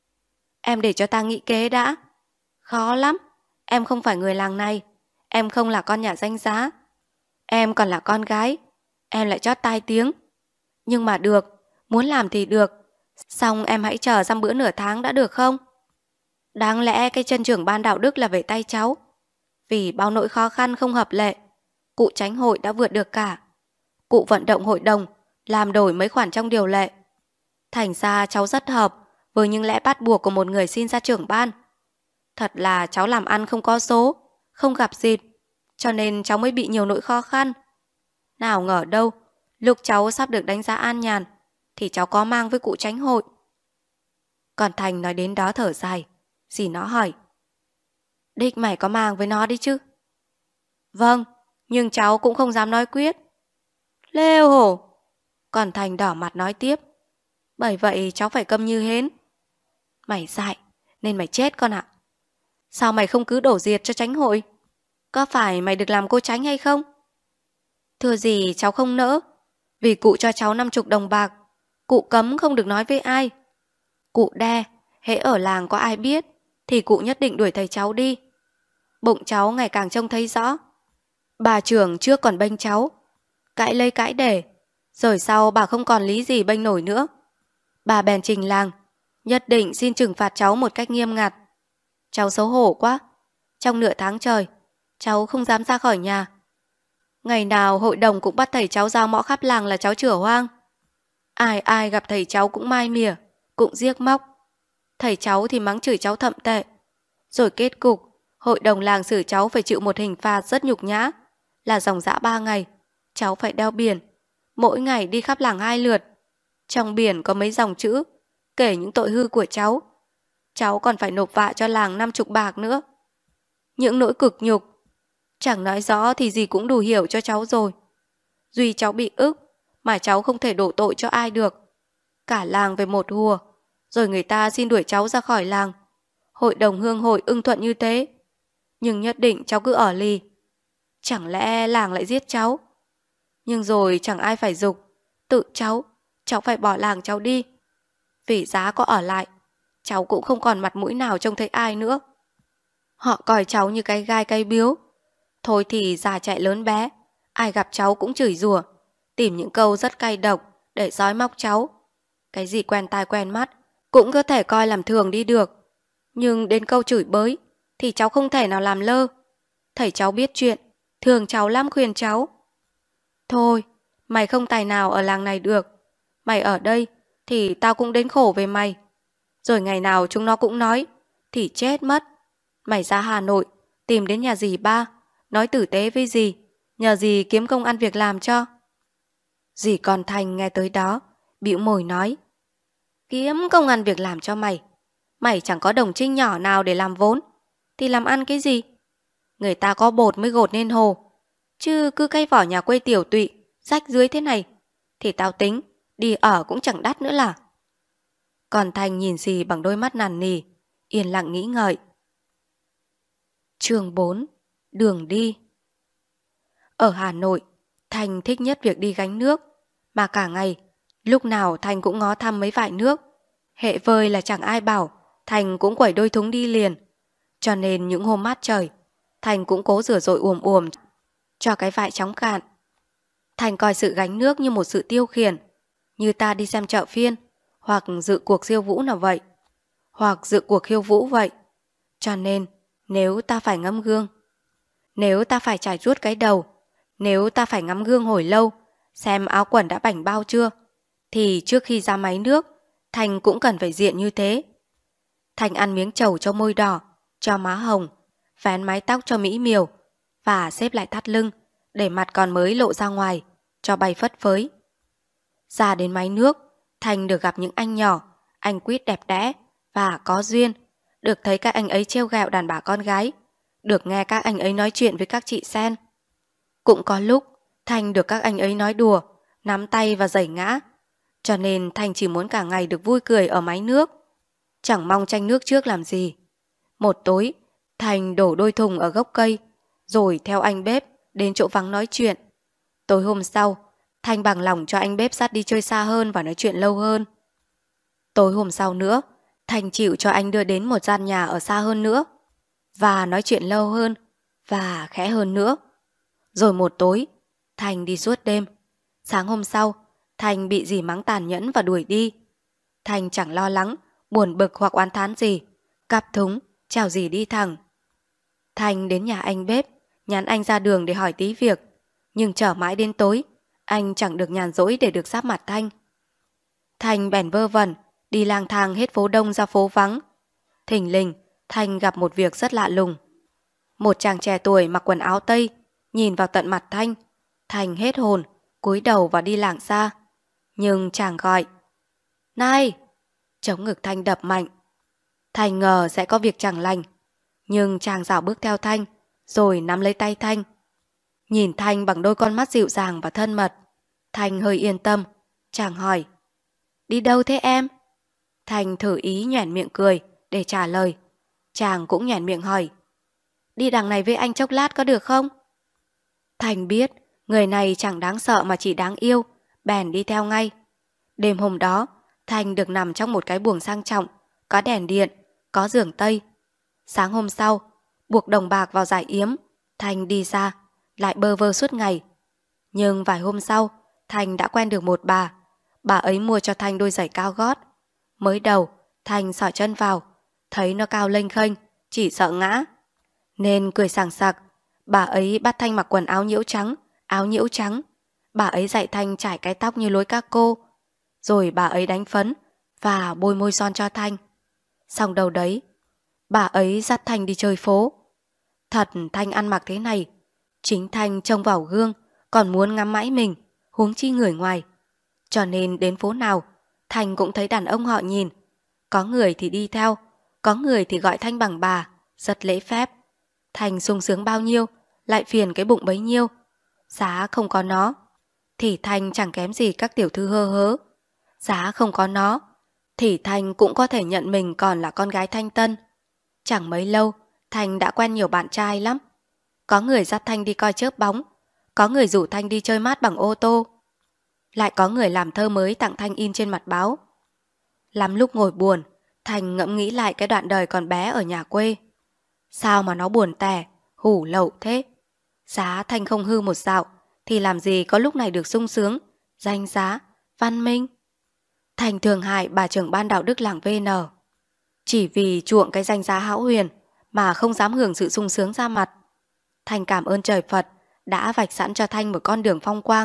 em để cho ta nghĩ kế đã. Khó lắm, em không phải người làng này, em không là con nhà danh giá, em còn là con gái, em lại chót tai tiếng. Nhưng mà được, muốn làm thì được, xong em hãy chờ dăm bữa nửa tháng đã được không? Đáng lẽ cái chân trưởng ban đạo đức là về tay cháu. Vì bao nỗi khó khăn không hợp lệ, cụ Chánh hội đã vượt được cả. Cụ vận động hội đồng, làm đổi mấy khoản trong điều lệ. Thành ra cháu rất hợp với những lẽ bắt buộc của một người xin ra trưởng ban. Thật là cháu làm ăn không có số, không gặp dịp, cho nên cháu mới bị nhiều nỗi khó khăn. Nào ngờ đâu, lúc cháu sắp được đánh giá an nhàn, thì cháu có mang với cụ Chánh hội. Còn Thành nói đến đó thở dài, dì nó hỏi, đích mày có mang với nó đi chứ? Vâng, nhưng cháu cũng không dám nói quyết. Lêu hổ. Còn Thành đỏ mặt nói tiếp, bởi vậy cháu phải câm như hến. Mày dại, nên mày chết con ạ. Sao mày không cứ đổ diệt cho Chánh hội? Có phải mày được làm cô Chánh hay không? Thưa gì cháu không nỡ, vì cụ cho cháu năm chục đồng bạc, cụ cấm không được nói với ai. Cụ đe, hễ ở làng có ai biết, thì cụ nhất định đuổi thầy cháu đi. Bụng cháu ngày càng trông thấy rõ. Bà trưởng trước còn bênh cháu, cãi lây cãi để, rồi sau bà không còn lý gì bênh nổi nữa. Bà bèn trình làng, nhất định xin trừng phạt cháu một cách nghiêm ngặt. Cháu xấu hổ quá. Trong nửa tháng trời, cháu không dám ra khỏi nhà. Ngày nào hội đồng cũng bắt thầy cháu giao mõ khắp làng là cháu chửa hoang. Ai ai gặp thầy cháu cũng mai mỉa, cũng giếc móc. Thầy cháu thì mắng chửi cháu thậm tệ. Rồi kết cục, hội đồng làng xử cháu phải chịu một hình phạt rất nhục nhã, là dòng dã ba ngày. Cháu phải đeo biển, mỗi ngày đi khắp làng hai lượt. Trong biển có mấy dòng chữ kể những tội hư của cháu. Cháu còn phải nộp vạ cho làng năm chục bạc nữa. Những nỗi cực nhục, chẳng nói rõ thì gì cũng đủ hiểu cho cháu rồi. Duy cháu bị ức mà cháu không thể đổ tội cho ai được. Cả làng về một hùa, rồi người ta xin đuổi cháu ra khỏi làng. Hội đồng hương hội ưng thuận như thế, nhưng nhất định cháu cứ ở lì. Chẳng lẽ làng lại giết cháu? Nhưng rồi chẳng ai phải giục, tự cháu, cháu phải bỏ làng cháu đi. Vì giá có ở lại, cháu cũng không còn mặt mũi nào trông thấy ai nữa. Họ coi cháu như cái gai cái biếu. Thôi thì già chạy lớn bé, ai gặp cháu cũng chửi rủa, tìm những câu rất cay độc để dói móc cháu. Cái gì quen tai quen mắt cũng có thể coi làm thường đi được. Nhưng đến câu chửi bới thì cháu không thể nào làm lơ. Thầy cháu biết chuyện, thường cháu lắm khuyên cháu. Thôi, mày không tài nào ở làng này được. Mày ở đây thì tao cũng đến khổ về mày. Rồi ngày nào chúng nó cũng nói thì chết mất. Mày ra Hà Nội tìm đến nhà dì ba, nói tử tế với dì, nhờ dì kiếm công ăn việc làm cho. Dì con Thành nghe tới đó, bĩu môi nói, kiếm công ăn việc làm cho mày? Mày chẳng có đồng trinh nhỏ nào để làm vốn, thì làm ăn cái gì? Người ta có bột mới gột nên hồ, chứ cứ cái vỏ nhà quê tiểu tụy, rách dưới thế này, thì tao tính đi ở cũng chẳng đắt nữa là. Còn Thành nhìn dì bằng đôi mắt nằn nỉ, yên lặng nghĩ ngợi. Chương bốn. Đường đi. Ở Hà Nội, Thành thích nhất việc đi gánh nước, mà cả ngày, lúc nào Thành cũng ngó thăm mấy vại nước. Hệ vơi là chẳng ai bảo, Thành cũng quẩy đôi thúng đi liền. Cho nên những hôm mát trời, Thành cũng cố rửa dội uồm uồm cho cái vại chóng cạn. Thành coi sự gánh nước như một sự tiêu khiển, như ta đi xem chợ phiên, hoặc dự cuộc khiêu vũ nào vậy, hoặc dự cuộc khiêu vũ vậy. Cho nên, Nếu ta phải ngắm gương, nếu ta phải chải chuốt cái đầu, nếu ta phải ngắm gương hồi lâu, xem áo quần đã bảnh bao chưa, thì trước khi ra máy nước, Thành cũng cần phải diện như thế. Thành ăn miếng trầu cho môi đỏ, cho má hồng, vén mái tóc cho mỹ miều và xếp lại thắt lưng để mặt còn mới lộ ra ngoài, cho bay phất phới. Ra đến máy nước, Thành được gặp những anh nhỏ, anh quýt đẹp đẽ và có duyên, được thấy các anh ấy trêu ghẹo đàn bà con gái, được nghe các anh ấy nói chuyện với các chị sen. Cũng có lúc Thành được các anh ấy nói đùa, nắm tay và giẩy ngã, cho nên Thành chỉ muốn cả ngày được vui cười ở máy nước, chẳng mong tranh nước trước làm gì. Một tối, Thành đổ đôi thùng ở gốc cây, rồi theo anh bếp đến chỗ vắng nói chuyện. Tối hôm sau, Thành bằng lòng cho anh bếp dắt đi chơi xa hơn và nói chuyện lâu hơn. Tối hôm sau nữa, Thành chịu cho anh đưa đến một gian nhà ở xa hơn nữa, và nói chuyện lâu hơn và khẽ hơn nữa. Rồi một tối, Thành đi suốt đêm. Sáng hôm sau, Thành bị dì mắng tàn nhẫn và đuổi đi. Thành chẳng lo lắng, buồn bực hoặc oán thán gì, cặp thúng, chào dì đi thẳng. Thành đến nhà anh bếp, nhắn anh ra đường để hỏi tí việc, nhưng chờ mãi đến tối, anh chẳng được nhàn rỗi để được giáp mặt Thành. Thành bèn vơ vẩn, đi lang thang hết phố đông ra phố vắng. Thình lình, Thành gặp một việc rất lạ lùng. Một chàng trẻ tuổi mặc quần áo Tây, nhìn vào tận mặt Thành. Thành hết hồn, cúi đầu và đi lảng xa. Nhưng chàng gọi: "Này!" Trống ngực Thành đập mạnh. Thành ngờ sẽ có việc chẳng lành, nhưng chàng dạo bước theo Thành, rồi nắm lấy tay Thành. Nhìn Thành bằng đôi con mắt dịu dàng và thân mật, Thành hơi yên tâm. Chàng hỏi: "Đi đâu thế em?" Thành thử ý nhoẻn miệng cười để trả lời. Chàng cũng nhoẻn miệng hỏi: "Đi đằng này với anh chốc lát có được không?" Thành biết người này chẳng đáng sợ mà chỉ đáng yêu, bèn đi theo ngay. Đêm hôm đó, Thành được nằm trong một cái buồng sang trọng, có đèn điện, có giường Tây. Sáng hôm sau, buộc đồng bạc vào giải yếm, Thành đi ra, lại bơ vơ suốt ngày. Nhưng vài hôm sau, Thành đã quen được một bà. Bà ấy mua cho Thành đôi giày cao gót. Mới đầu, Thành xỏ chân vào, thấy nó cao lênh khênh, chỉ sợ ngã, nên cười sảng sặc. Bà ấy bắt Thành mặc quần áo nhiễu trắng, áo nhiễu trắng. Bà ấy dạy Thành trải cái tóc như lối các cô. Rồi bà ấy đánh phấn và bôi môi son cho Thành. Xong đầu đấy, bà ấy dắt Thành đi chơi phố. Thật Thành ăn mặc thế này, chính Thành trông vào gương còn muốn ngắm mãi mình, huống chi người ngoài. Cho nên đến phố nào, Thành cũng thấy đàn ông họ nhìn. Có người thì đi theo, có người thì gọi Thành bằng bà, rất lễ phép. Thành sung sướng bao nhiêu, lại phiền cái bụng bấy nhiêu. Giá không có nó, thì Thành chẳng kém gì các tiểu thư hơ hớ. Giá không có nó, thì Thành cũng có thể nhận mình còn là con gái thanh tân. Chẳng mấy lâu, Thành đã quen nhiều bạn trai lắm. Có người dắt Thành đi coi chớp bóng, có người rủ Thành đi chơi mát bằng ô tô, lại có người làm thơ mới tặng Thành in trên mặt báo. Lắm lúc ngồi buồn, Thành ngẫm nghĩ lại cái đoạn đời còn bé ở nhà quê. Sao mà nó buồn tẻ, hủ lậu thế? Giá Thành không hư một dạo, thì làm gì có lúc này được sung sướng, danh giá, văn minh. Thành thường hại bà trưởng ban đạo đức làng vê en. Chỉ vì chuộng cái danh giá hão huyền mà không dám hưởng sự sung sướng ra mặt. Thành cảm ơn trời Phật đã vạch sẵn cho Thành một con đường phong quang.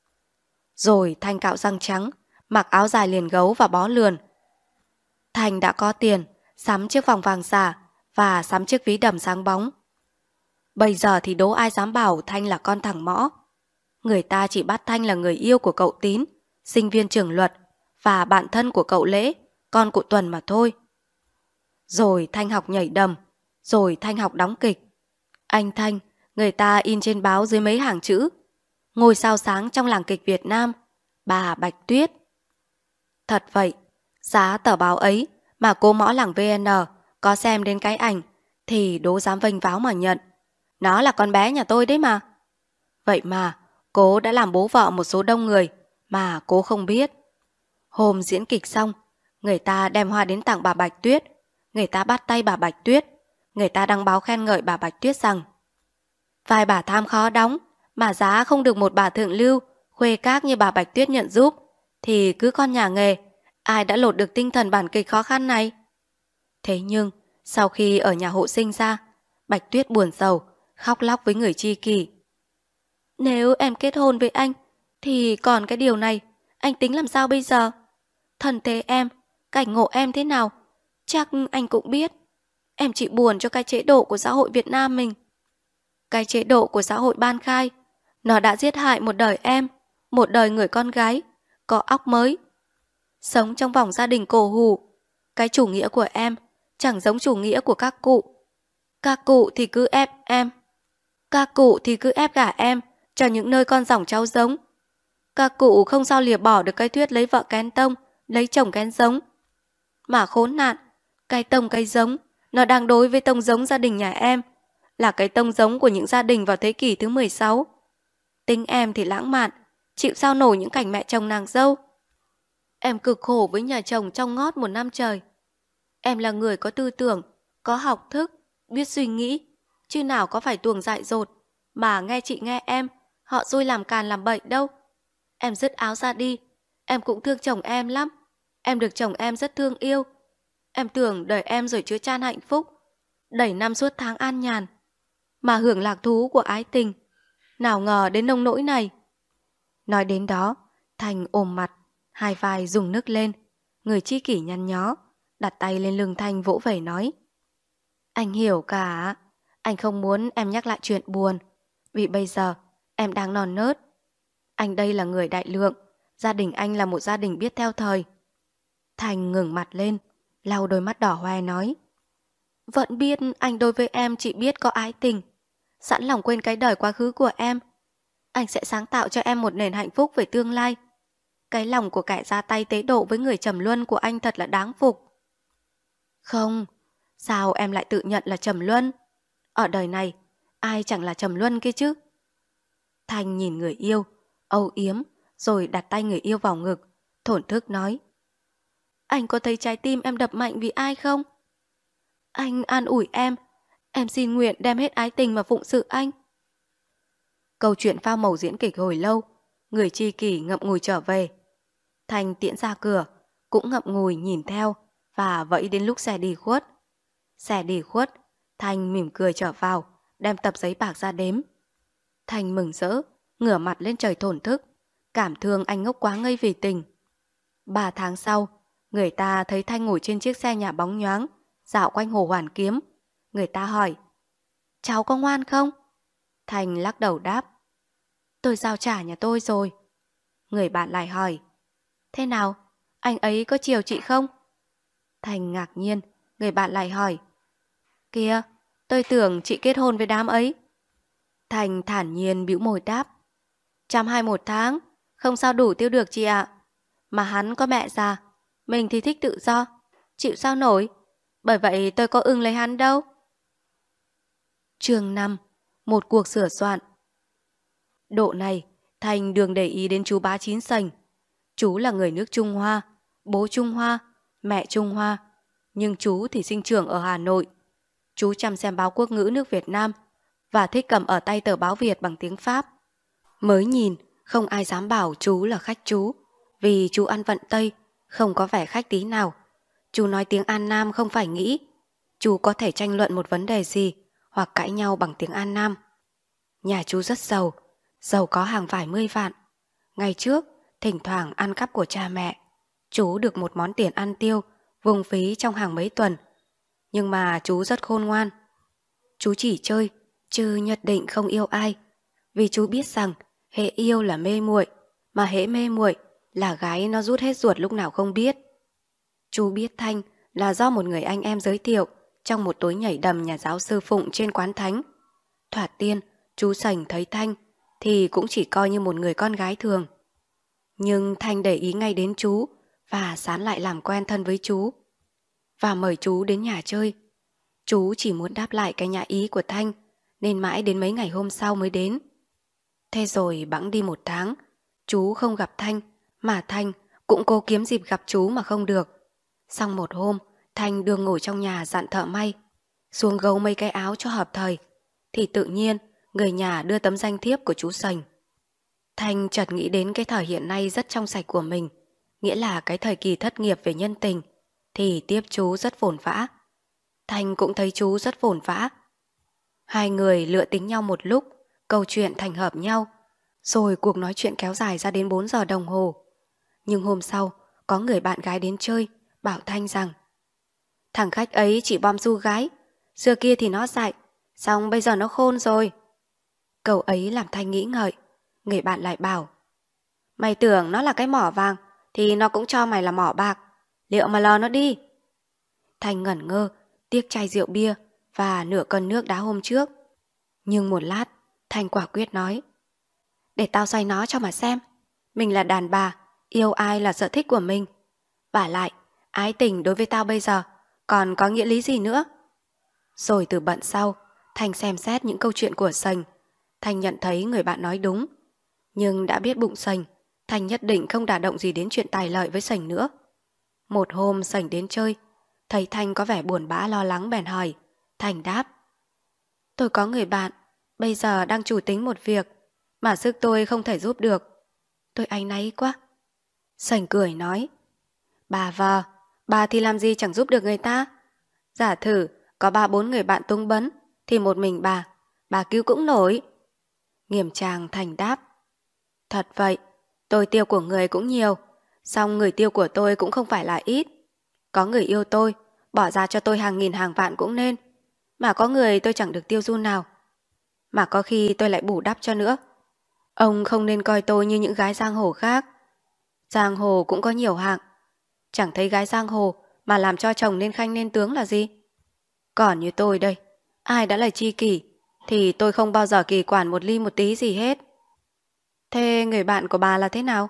Rồi Thành cạo răng trắng, mặc áo dài liền gấu và bó lườn. Thành đã có tiền, sắm chiếc vòng vàng giả và sắm chiếc ví đầm sáng bóng. Bây giờ thì đố ai dám bảo Thành là con thằng mõ. Người ta chỉ bắt Thành là người yêu của cậu Tín, sinh viên trường luật, và bạn thân của cậu Lễ, con cụ Tuần mà thôi. Rồi Thành học nhảy đầm, rồi Thành học đóng kịch. Anh Thành, người ta in trên báo dưới mấy hàng chữ: ngôi sao sáng trong làng kịch Việt Nam, bà Bạch Tuyết. Thật vậy, giá tờ báo ấy mà cô mõ làng vê en có xem đến cái ảnh thì đố dám vênh váo mà nhận. Nó là con bé nhà tôi đấy mà. Vậy mà cố đã làm bố vợ một số đông người mà cố không biết. Hôm diễn kịch xong, người ta đem hoa đến tặng bà Bạch Tuyết, người ta bắt tay bà Bạch Tuyết, người ta đăng báo khen ngợi bà Bạch Tuyết rằng: vai bà tham khó đóng, mà giá không được một bà thượng lưu, khuê các như bà Bạch Tuyết nhận giúp, thì cứ con nhà nghề, ai đã lột được tinh thần bản kịch khó khăn này. Thế nhưng, sau khi ở nhà hộ sinh ra, Bạch Tuyết buồn rầu, khóc lóc với người tri kỷ. Nếu em kết hôn với anh, thì còn cái điều này, anh tính làm sao bây giờ? Thân thế em, cảnh ngộ em thế nào, chắc anh cũng biết. Em chỉ buồn cho cái chế độ của xã hội Việt Nam mình. Cái chế độ của xã hội Ban Khai, nó đã giết hại một đời em, một đời người con gái, có óc mới. Sống trong vòng gia đình cổ hủ, cái chủ nghĩa của em chẳng giống chủ nghĩa của các cụ. Các cụ thì cứ ép em. Các cụ thì cứ ép gả em cho những nơi con dòng cháu giống. Các cụ không sao lìa bỏ được cái thuyết lấy vợ kén tông, lấy chồng kén giống. Mà khốn nạn, cái tông cái giống, nó đang đối với tông giống gia đình nhà em, là cái tông giống của những gia đình vào thế kỷ thứ mười sáu. Tính em thì lãng mạn, chịu sao nổi những cảnh mẹ chồng nàng dâu. Em cực khổ với nhà chồng trong ngót một năm trời. Em là người có tư tưởng, có học thức, biết suy nghĩ, chứ nào có phải tuồng dại dột, mà nghe chị nghe em, họ xui làm càn làm bậy đâu. Em dứt áo ra đi, em cũng thương chồng em lắm. Em được chồng em rất thương yêu. Em tưởng đời em rồi chứa chan hạnh phúc, đẩy năm suốt tháng an nhàn, mà hưởng lạc thú của ái tình. Nào ngờ đến nông nỗi này. Nói đến đó, Thành ôm mặt, hai vai rùng nức lên. Người tri kỷ nhăn nhó, đặt tay lên lưng Thanh vỗ về nói. Anh hiểu cả. Anh không muốn em nhắc lại chuyện buồn, vì bây giờ em đang non nớt. Anh đây là người đại lượng, gia đình anh là một gia đình biết theo thời. Thành ngừng mặt lên, lau đôi mắt đỏ hoe nói. Vẫn biết anh đối với em chỉ biết có ái tình, sẵn lòng quên cái đời quá khứ của em. Anh sẽ sáng tạo cho em một nền hạnh phúc về tương lai. Cái lòng của kẻ ra tay tế độ với người trầm luân của anh thật là đáng phục. Không, sao em lại tự nhận là trầm luân? Ở đời này, ai chẳng là trầm luân kia chứ? Thành nhìn người yêu, âu yếm, rồi đặt tay người yêu vào ngực, thổn thức nói. Anh có thấy trái tim em đập mạnh vì ai không? Anh an ủi em, em xin nguyện đem hết ái tình mà phụng sự anh. Câu chuyện pha màu diễn kịch hồi lâu, người tri kỷ ngậm ngùi trở về. Thành tiễn ra cửa, cũng ngậm ngùi nhìn theo, và vẫy đến lúc xe đi khuất. Xe đi khuất, Thành mỉm cười trở vào, đem tập giấy bạc ra đếm. Thành mừng rỡ, ngửa mặt lên trời thổn thức, cảm thương anh ngốc quá ngây vì tình. Ba tháng sau, người ta thấy Thanh ngồi trên chiếc xe nhà bóng nhoáng, dạo quanh hồ Hoàn Kiếm. Người ta hỏi, cháu có ngoan không? Thành lắc đầu đáp, tôi giao trả nhà tôi rồi. Người bạn lại hỏi, thế nào, anh ấy có chiều chị không? Thành ngạc nhiên, người bạn lại hỏi, kìa, tôi tưởng chị kết hôn với đám ấy. Thành thản nhiên bĩu môi đáp, trăm hai một tháng, không sao đủ tiêu được chị ạ. Mà hắn có mẹ già, mình thì thích tự do, chịu sao nổi. Bởi vậy tôi có ưng lấy hắn đâu. Chương năm. Một cuộc sửa soạn. Độ này, Thành đường để ý đến chú Bá Chín Sành. Chú là người nước Trung Hoa, bố Trung Hoa, mẹ Trung Hoa, nhưng chú thì sinh trưởng ở Hà Nội. Chú chăm xem báo quốc ngữ nước Việt Nam và thích cầm ở tay tờ báo Việt bằng tiếng Pháp. Mới nhìn, không ai dám bảo chú là khách chú, vì chú ăn vận Tây, không có vẻ khách tí nào. Chú nói tiếng An Nam không phải nghĩ. Chú có thể tranh luận một vấn đề gì hoặc cãi nhau bằng tiếng An Nam. Nhà chú rất giàu, giàu có hàng vài mươi vạn. Ngày trước, thỉnh thoảng ăn cắp của cha mẹ, chú được một món tiền ăn tiêu, vùng phí trong hàng mấy tuần. Nhưng mà chú rất khôn ngoan. Chú chỉ chơi, chứ nhất định không yêu ai. Vì chú biết rằng hễ yêu là mê muội, mà hễ mê muội là gái nó rút hết ruột lúc nào không biết. Chú biết Thanh là do một người anh em giới thiệu trong một tối nhảy đầm nhà giáo sư Phụng trên quán thánh. Thoạt tiên, chú Sành thấy Thanh thì cũng chỉ coi như một người con gái thường. Nhưng Thanh để ý ngay đến chú và sán lại làm quen thân với chú và mời chú đến nhà chơi. Chú chỉ muốn đáp lại cái nhã ý của Thanh, nên mãi đến mấy ngày hôm sau mới đến. Thế rồi bẵng đi một tháng, chú không gặp Thanh, mà Thanh cũng cố kiếm dịp gặp chú mà không được. Xong một hôm, Thanh đương ngồi trong nhà dặn thợ may xuống gấu mấy cái áo cho hợp thời, thì tự nhiên người nhà đưa tấm danh thiếp của chú Sành. Thanh chợt nghĩ đến cái thời hiện nay rất trong sạch của mình, nghĩa là cái thời kỳ thất nghiệp về nhân tình, thì tiếp chú rất vồn vã. Thanh cũng thấy chú rất vồn vã. Hai người lựa tính nhau một lúc, câu chuyện thành hợp nhau, rồi cuộc nói chuyện kéo dài ra đến bốn giờ đồng hồ. Nhưng hôm sau, có người bạn gái đến chơi, bảo Thanh rằng thằng khách ấy chỉ bom su gái, xưa kia thì nó dại, xong bây giờ nó khôn rồi. Câu ấy làm Thanh nghĩ ngợi, người bạn lại bảo mày tưởng nó là cái mỏ vàng thì nó cũng cho mày là mỏ bạc, liệu mà lờ nó đi. Thanh ngẩn ngơ, tiếc chai rượu bia và nửa cân nước đá hôm trước. Nhưng một lát, Thanh quả quyết nói để tao xoay nó cho mà xem. Mình là đàn bà, yêu ai là sở thích của mình. Vả lại, ái tình đối với tao bây giờ còn có nghĩa lý gì nữa. Rồi từ bận sau, Thanh xem xét những câu chuyện của Sành. Thanh nhận thấy người bạn nói đúng. Nhưng đã biết bụng Sành, Thanh nhất định không đả động gì đến chuyện tài lợi với Sành nữa. Một hôm Sành đến chơi, thấy Thanh có vẻ buồn bã lo lắng bèn hỏi. Thanh đáp tôi có người bạn, bây giờ đang chủ tính một việc mà sức tôi không thể giúp được. Tôi áy náy quá. Sành cười nói bà vợ, bà thì làm gì chẳng giúp được người ta. Giả thử có ba bốn người bạn tung bấn thì một mình bà, bà cứu cũng nổi. Nghiêm trang Thành đáp thật vậy, tôi tiêu của người cũng nhiều, song người tiêu của tôi cũng không phải là ít. Có người yêu tôi, bỏ ra cho tôi hàng nghìn hàng vạn cũng nên, mà có người tôi chẳng được tiêu xu nào, mà có khi tôi lại bù đắp cho nữa. Ông không nên coi tôi như những gái giang hồ khác. Giang hồ cũng có nhiều hạng, chẳng thấy gái giang hồ mà làm cho chồng nên khanh nên tướng là gì. Còn như tôi đây, ai đã là tri kỷ thì tôi không bao giờ kỳ quản một ly một tí gì hết. Thế người bạn của bà là thế nào?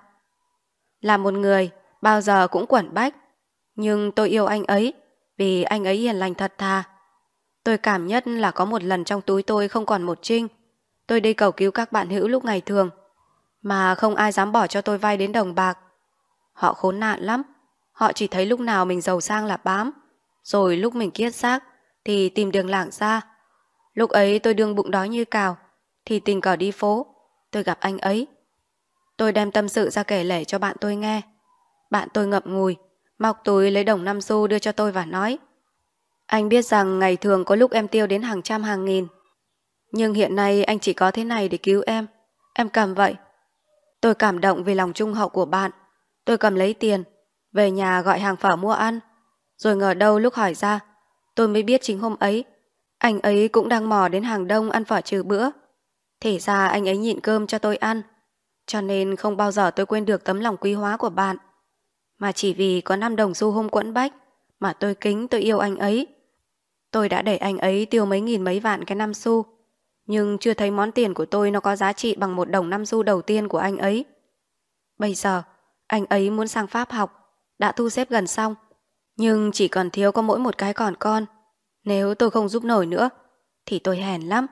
Là một người bao giờ cũng quẩn bách, nhưng tôi yêu anh ấy vì anh ấy hiền lành thật thà. Tôi cảm nhất là có một lần trong túi tôi không còn một trinh. Tôi đi cầu cứu các bạn hữu lúc ngày thường, mà không ai dám bỏ cho tôi vay đến đồng bạc. Họ khốn nạn lắm. Họ chỉ thấy lúc nào mình giàu sang là bám, rồi lúc mình kiết xác thì tìm đường lảng ra. Lúc ấy tôi đương bụng đói như cào, thì tình cờ đi phố, tôi gặp anh ấy. Tôi đem tâm sự ra kể lể cho bạn tôi nghe. Bạn tôi ngậm ngùi, móc túi lấy đồng năm xu đưa cho tôi và nói anh biết rằng ngày thường có lúc em tiêu đến hàng trăm hàng nghìn, nhưng hiện nay anh chỉ có thế này để cứu em. Em cầm vậy. Tôi cảm động vì lòng trung hậu của bạn. Tôi cầm lấy tiền, về nhà gọi hàng phở mua ăn. Rồi ngờ đâu lúc hỏi ra, tôi mới biết chính hôm ấy anh ấy cũng đang mò đến hàng Đông ăn phở trừ bữa. Thì ra anh ấy nhịn cơm cho tôi ăn. Cho nên không bao giờ tôi quên được tấm lòng quý hóa của bạn. Mà chỉ vì có năm đồng xu hôm quẫn bách mà tôi kính tôi yêu anh ấy. Tôi đã để anh ấy tiêu mấy nghìn mấy vạn cái năm xu, nhưng chưa thấy món tiền của tôi nó có giá trị bằng một đồng năm xu đầu tiên của anh ấy. Bây giờ anh ấy muốn sang Pháp học, đã thu xếp gần xong, nhưng chỉ còn thiếu có mỗi một cái còn con. Nếu tôi không giúp nổi nữa thì tôi hèn lắm.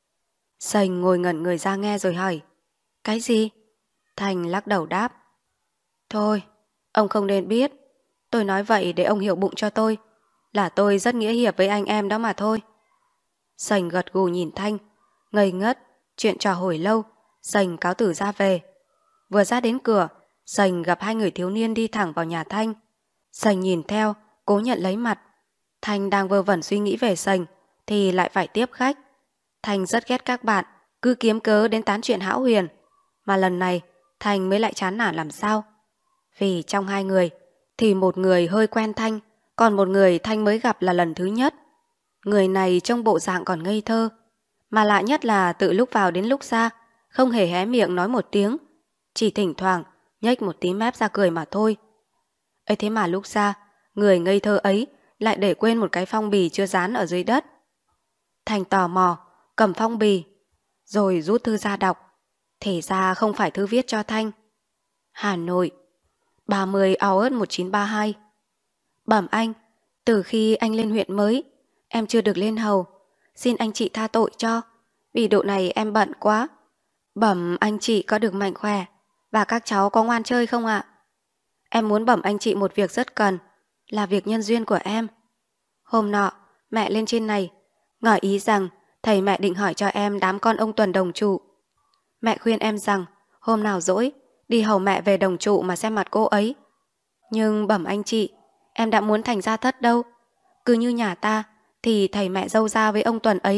Sành ngồi ngẩn người ra nghe rồi hỏi cái gì? Thành lắc đầu đáp thôi, ông không nên biết. Tôi nói vậy để ông hiểu bụng cho tôi, là tôi rất nghĩa hiệp với anh em đó mà thôi. Sành gật gù nhìn Thanh, ngây ngất, chuyện trò hồi lâu. Sành cáo từ ra về. Vừa ra đến cửa, Sành gặp hai người thiếu niên đi thẳng vào nhà Thanh. Sành nhìn theo, cố nhận lấy mặt. Thanh đang vơ vẩn suy nghĩ về Sành thì lại phải tiếp khách. Thanh rất ghét các bạn cứ kiếm cớ đến tán chuyện hão huyền, mà lần này Thanh mới lại chán nản làm sao. Vì trong hai người thì một người hơi quen Thanh, còn một người Thanh mới gặp là lần thứ nhất. Người này trông bộ dạng còn ngây thơ, mà lạ nhất là từ lúc vào đến lúc ra không hề hé miệng nói một tiếng, chỉ thỉnh thoảng nhếch một tí mép ra cười mà thôi. Ấy thế mà lúc ra, người ngây thơ ấy lại để quên một cái phong bì chưa dán ở dưới đất. Thành tò mò cầm phong bì rồi rút thư ra đọc. Thì ra không phải thư viết cho Thanh. Hà Nội, ba mươi August một chín ba hai. Bẩm anh, từ khi anh lên huyện mới, em chưa được lên hầu. Xin anh chị tha tội cho, vì độ này em bận quá. Bẩm anh chị có được mạnh khỏe và các cháu có ngoan chơi không ạ? Em muốn bẩm anh chị một việc rất cần, là việc nhân duyên của em. Hôm nọ mẹ lên trên này ngỏ ý rằng thầy mẹ định hỏi cho em đám con ông Tuần đồng trụ. Mẹ khuyên em rằng hôm nào rỗi đi hầu mẹ về đồng trụ mà xem mặt cô ấy. Nhưng bẩm anh chị, em đã muốn thành gia thất đâu. Cứ như nhà ta thì thầy mẹ dâu ra với ông Tuần ấy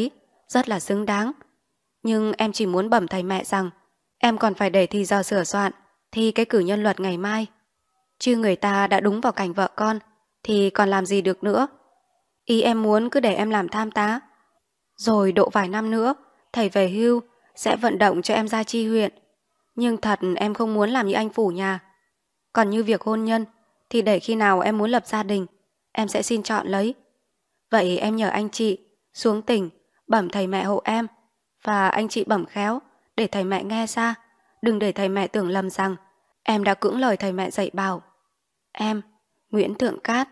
rất là xứng đáng. Nhưng em chỉ muốn bẩm thầy mẹ rằng em còn phải để thì giờ sửa soạn thi cái cử nhân luật ngày mai. Chứ người ta đã đúng vào cảnh vợ con thì còn làm gì được nữa. Ý em muốn cứ để em làm tham tá. Rồi độ vài năm nữa thầy về hưu sẽ vận động cho em ra chi huyện. Nhưng thật em không muốn làm như anh phủ nhà. Còn như việc hôn nhân thì để khi nào em muốn lập gia đình em sẽ xin chọn lấy. Vậy em nhờ anh chị xuống tỉnh bẩm thầy mẹ hộ em. Và anh chị bẩm khéo để thầy mẹ nghe xa. Đừng để thầy mẹ tưởng lầm rằng em đã cưỡng lời thầy mẹ dạy bảo. Em, Nguyễn Thượng Cát.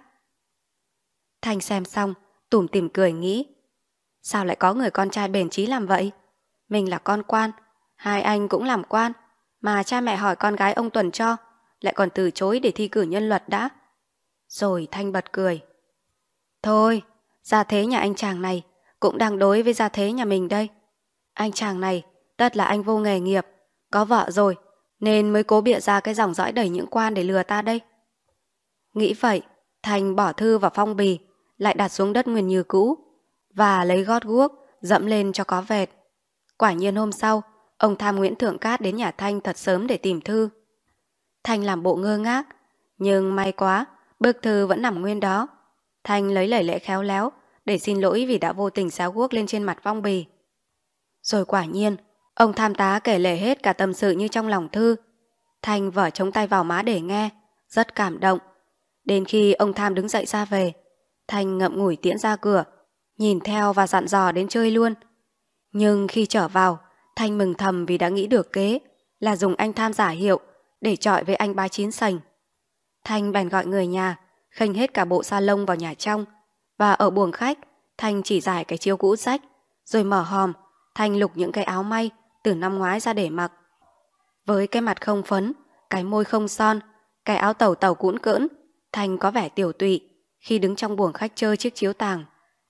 Thanh xem xong tủm tỉm cười nghĩ, sao lại có người con trai bền chí làm vậy? Mình là con quan, hai anh cũng làm quan, mà cha mẹ hỏi con gái ông Tuần cho lại còn từ chối để thi cử nhân luật đã. Rồi Thanh bật cười. Thôi, gia thế nhà anh chàng này cũng đang đối với gia thế nhà mình đây. Anh chàng này tất là anh vô nghề nghiệp, có vợ rồi nên mới cố bịa ra cái dòng dõi đầy những quan để lừa ta đây. Nghĩ vậy, Thanh bỏ thư vào phong bì, lại đặt xuống đất nguyên như cũ và lấy gót guốc dẫm lên cho có vẹt. Quả nhiên hôm sau, ông tham Nguyễn Thượng Cát đến nhà Thanh thật sớm để tìm thư. Thanh làm bộ ngơ ngác, nhưng may quá, bức thư vẫn nằm nguyên đó. Thanh lấy lời lẽ khéo léo để xin lỗi vì đã vô tình xáo guốc lên trên mặt phong bì. Rồi quả nhiên, ông tham tá kể lể hết cả tâm sự như trong lòng thư. Thanh vở chống tay vào má để nghe, rất cảm động. Đến khi ông tham đứng dậy ra về, Thanh ngậm ngùi tiễn ra cửa, nhìn theo và dặn dò đến chơi luôn. Nhưng khi trở vào, Thanh mừng thầm vì đã nghĩ được kế là dùng anh tham giả hiệu để chọi với anh ba chín sành. Thanh bèn gọi người nhà, khênh hết cả bộ sa lông vào nhà trong, và ở buồng khách, Thanh chỉ giải cái chiếu cũ rách, rồi mở hòm, Thanh lục những cái áo may từ năm ngoái ra để mặc. Với cái mặt không phấn, cái môi không son, cái áo tàu tàu cũn cỡn, Thanh có vẻ tiểu tụy khi đứng trong buồng khách chơi chiếc chiếu tàng.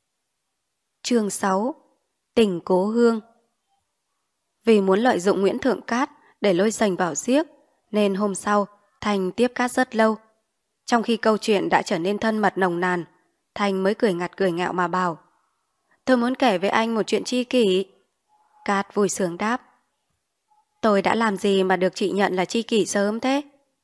Chương sáu. Tình cố hương. Vì muốn lợi dụng Nguyễn Thượng Cát để lôi sành vào xiếc, nên hôm sau Thanh tiếp Cát rất lâu. Trong khi câu chuyện đã trở nên thân mật nồng nàn, Thanh mới cười ngặt cười ngạo mà bảo: Tôi muốn kể với anh một chuyện chi kỷ. Cát vui sướng đáp: Tôi đã làm gì mà được chị nhận là chi kỷ sớm thế?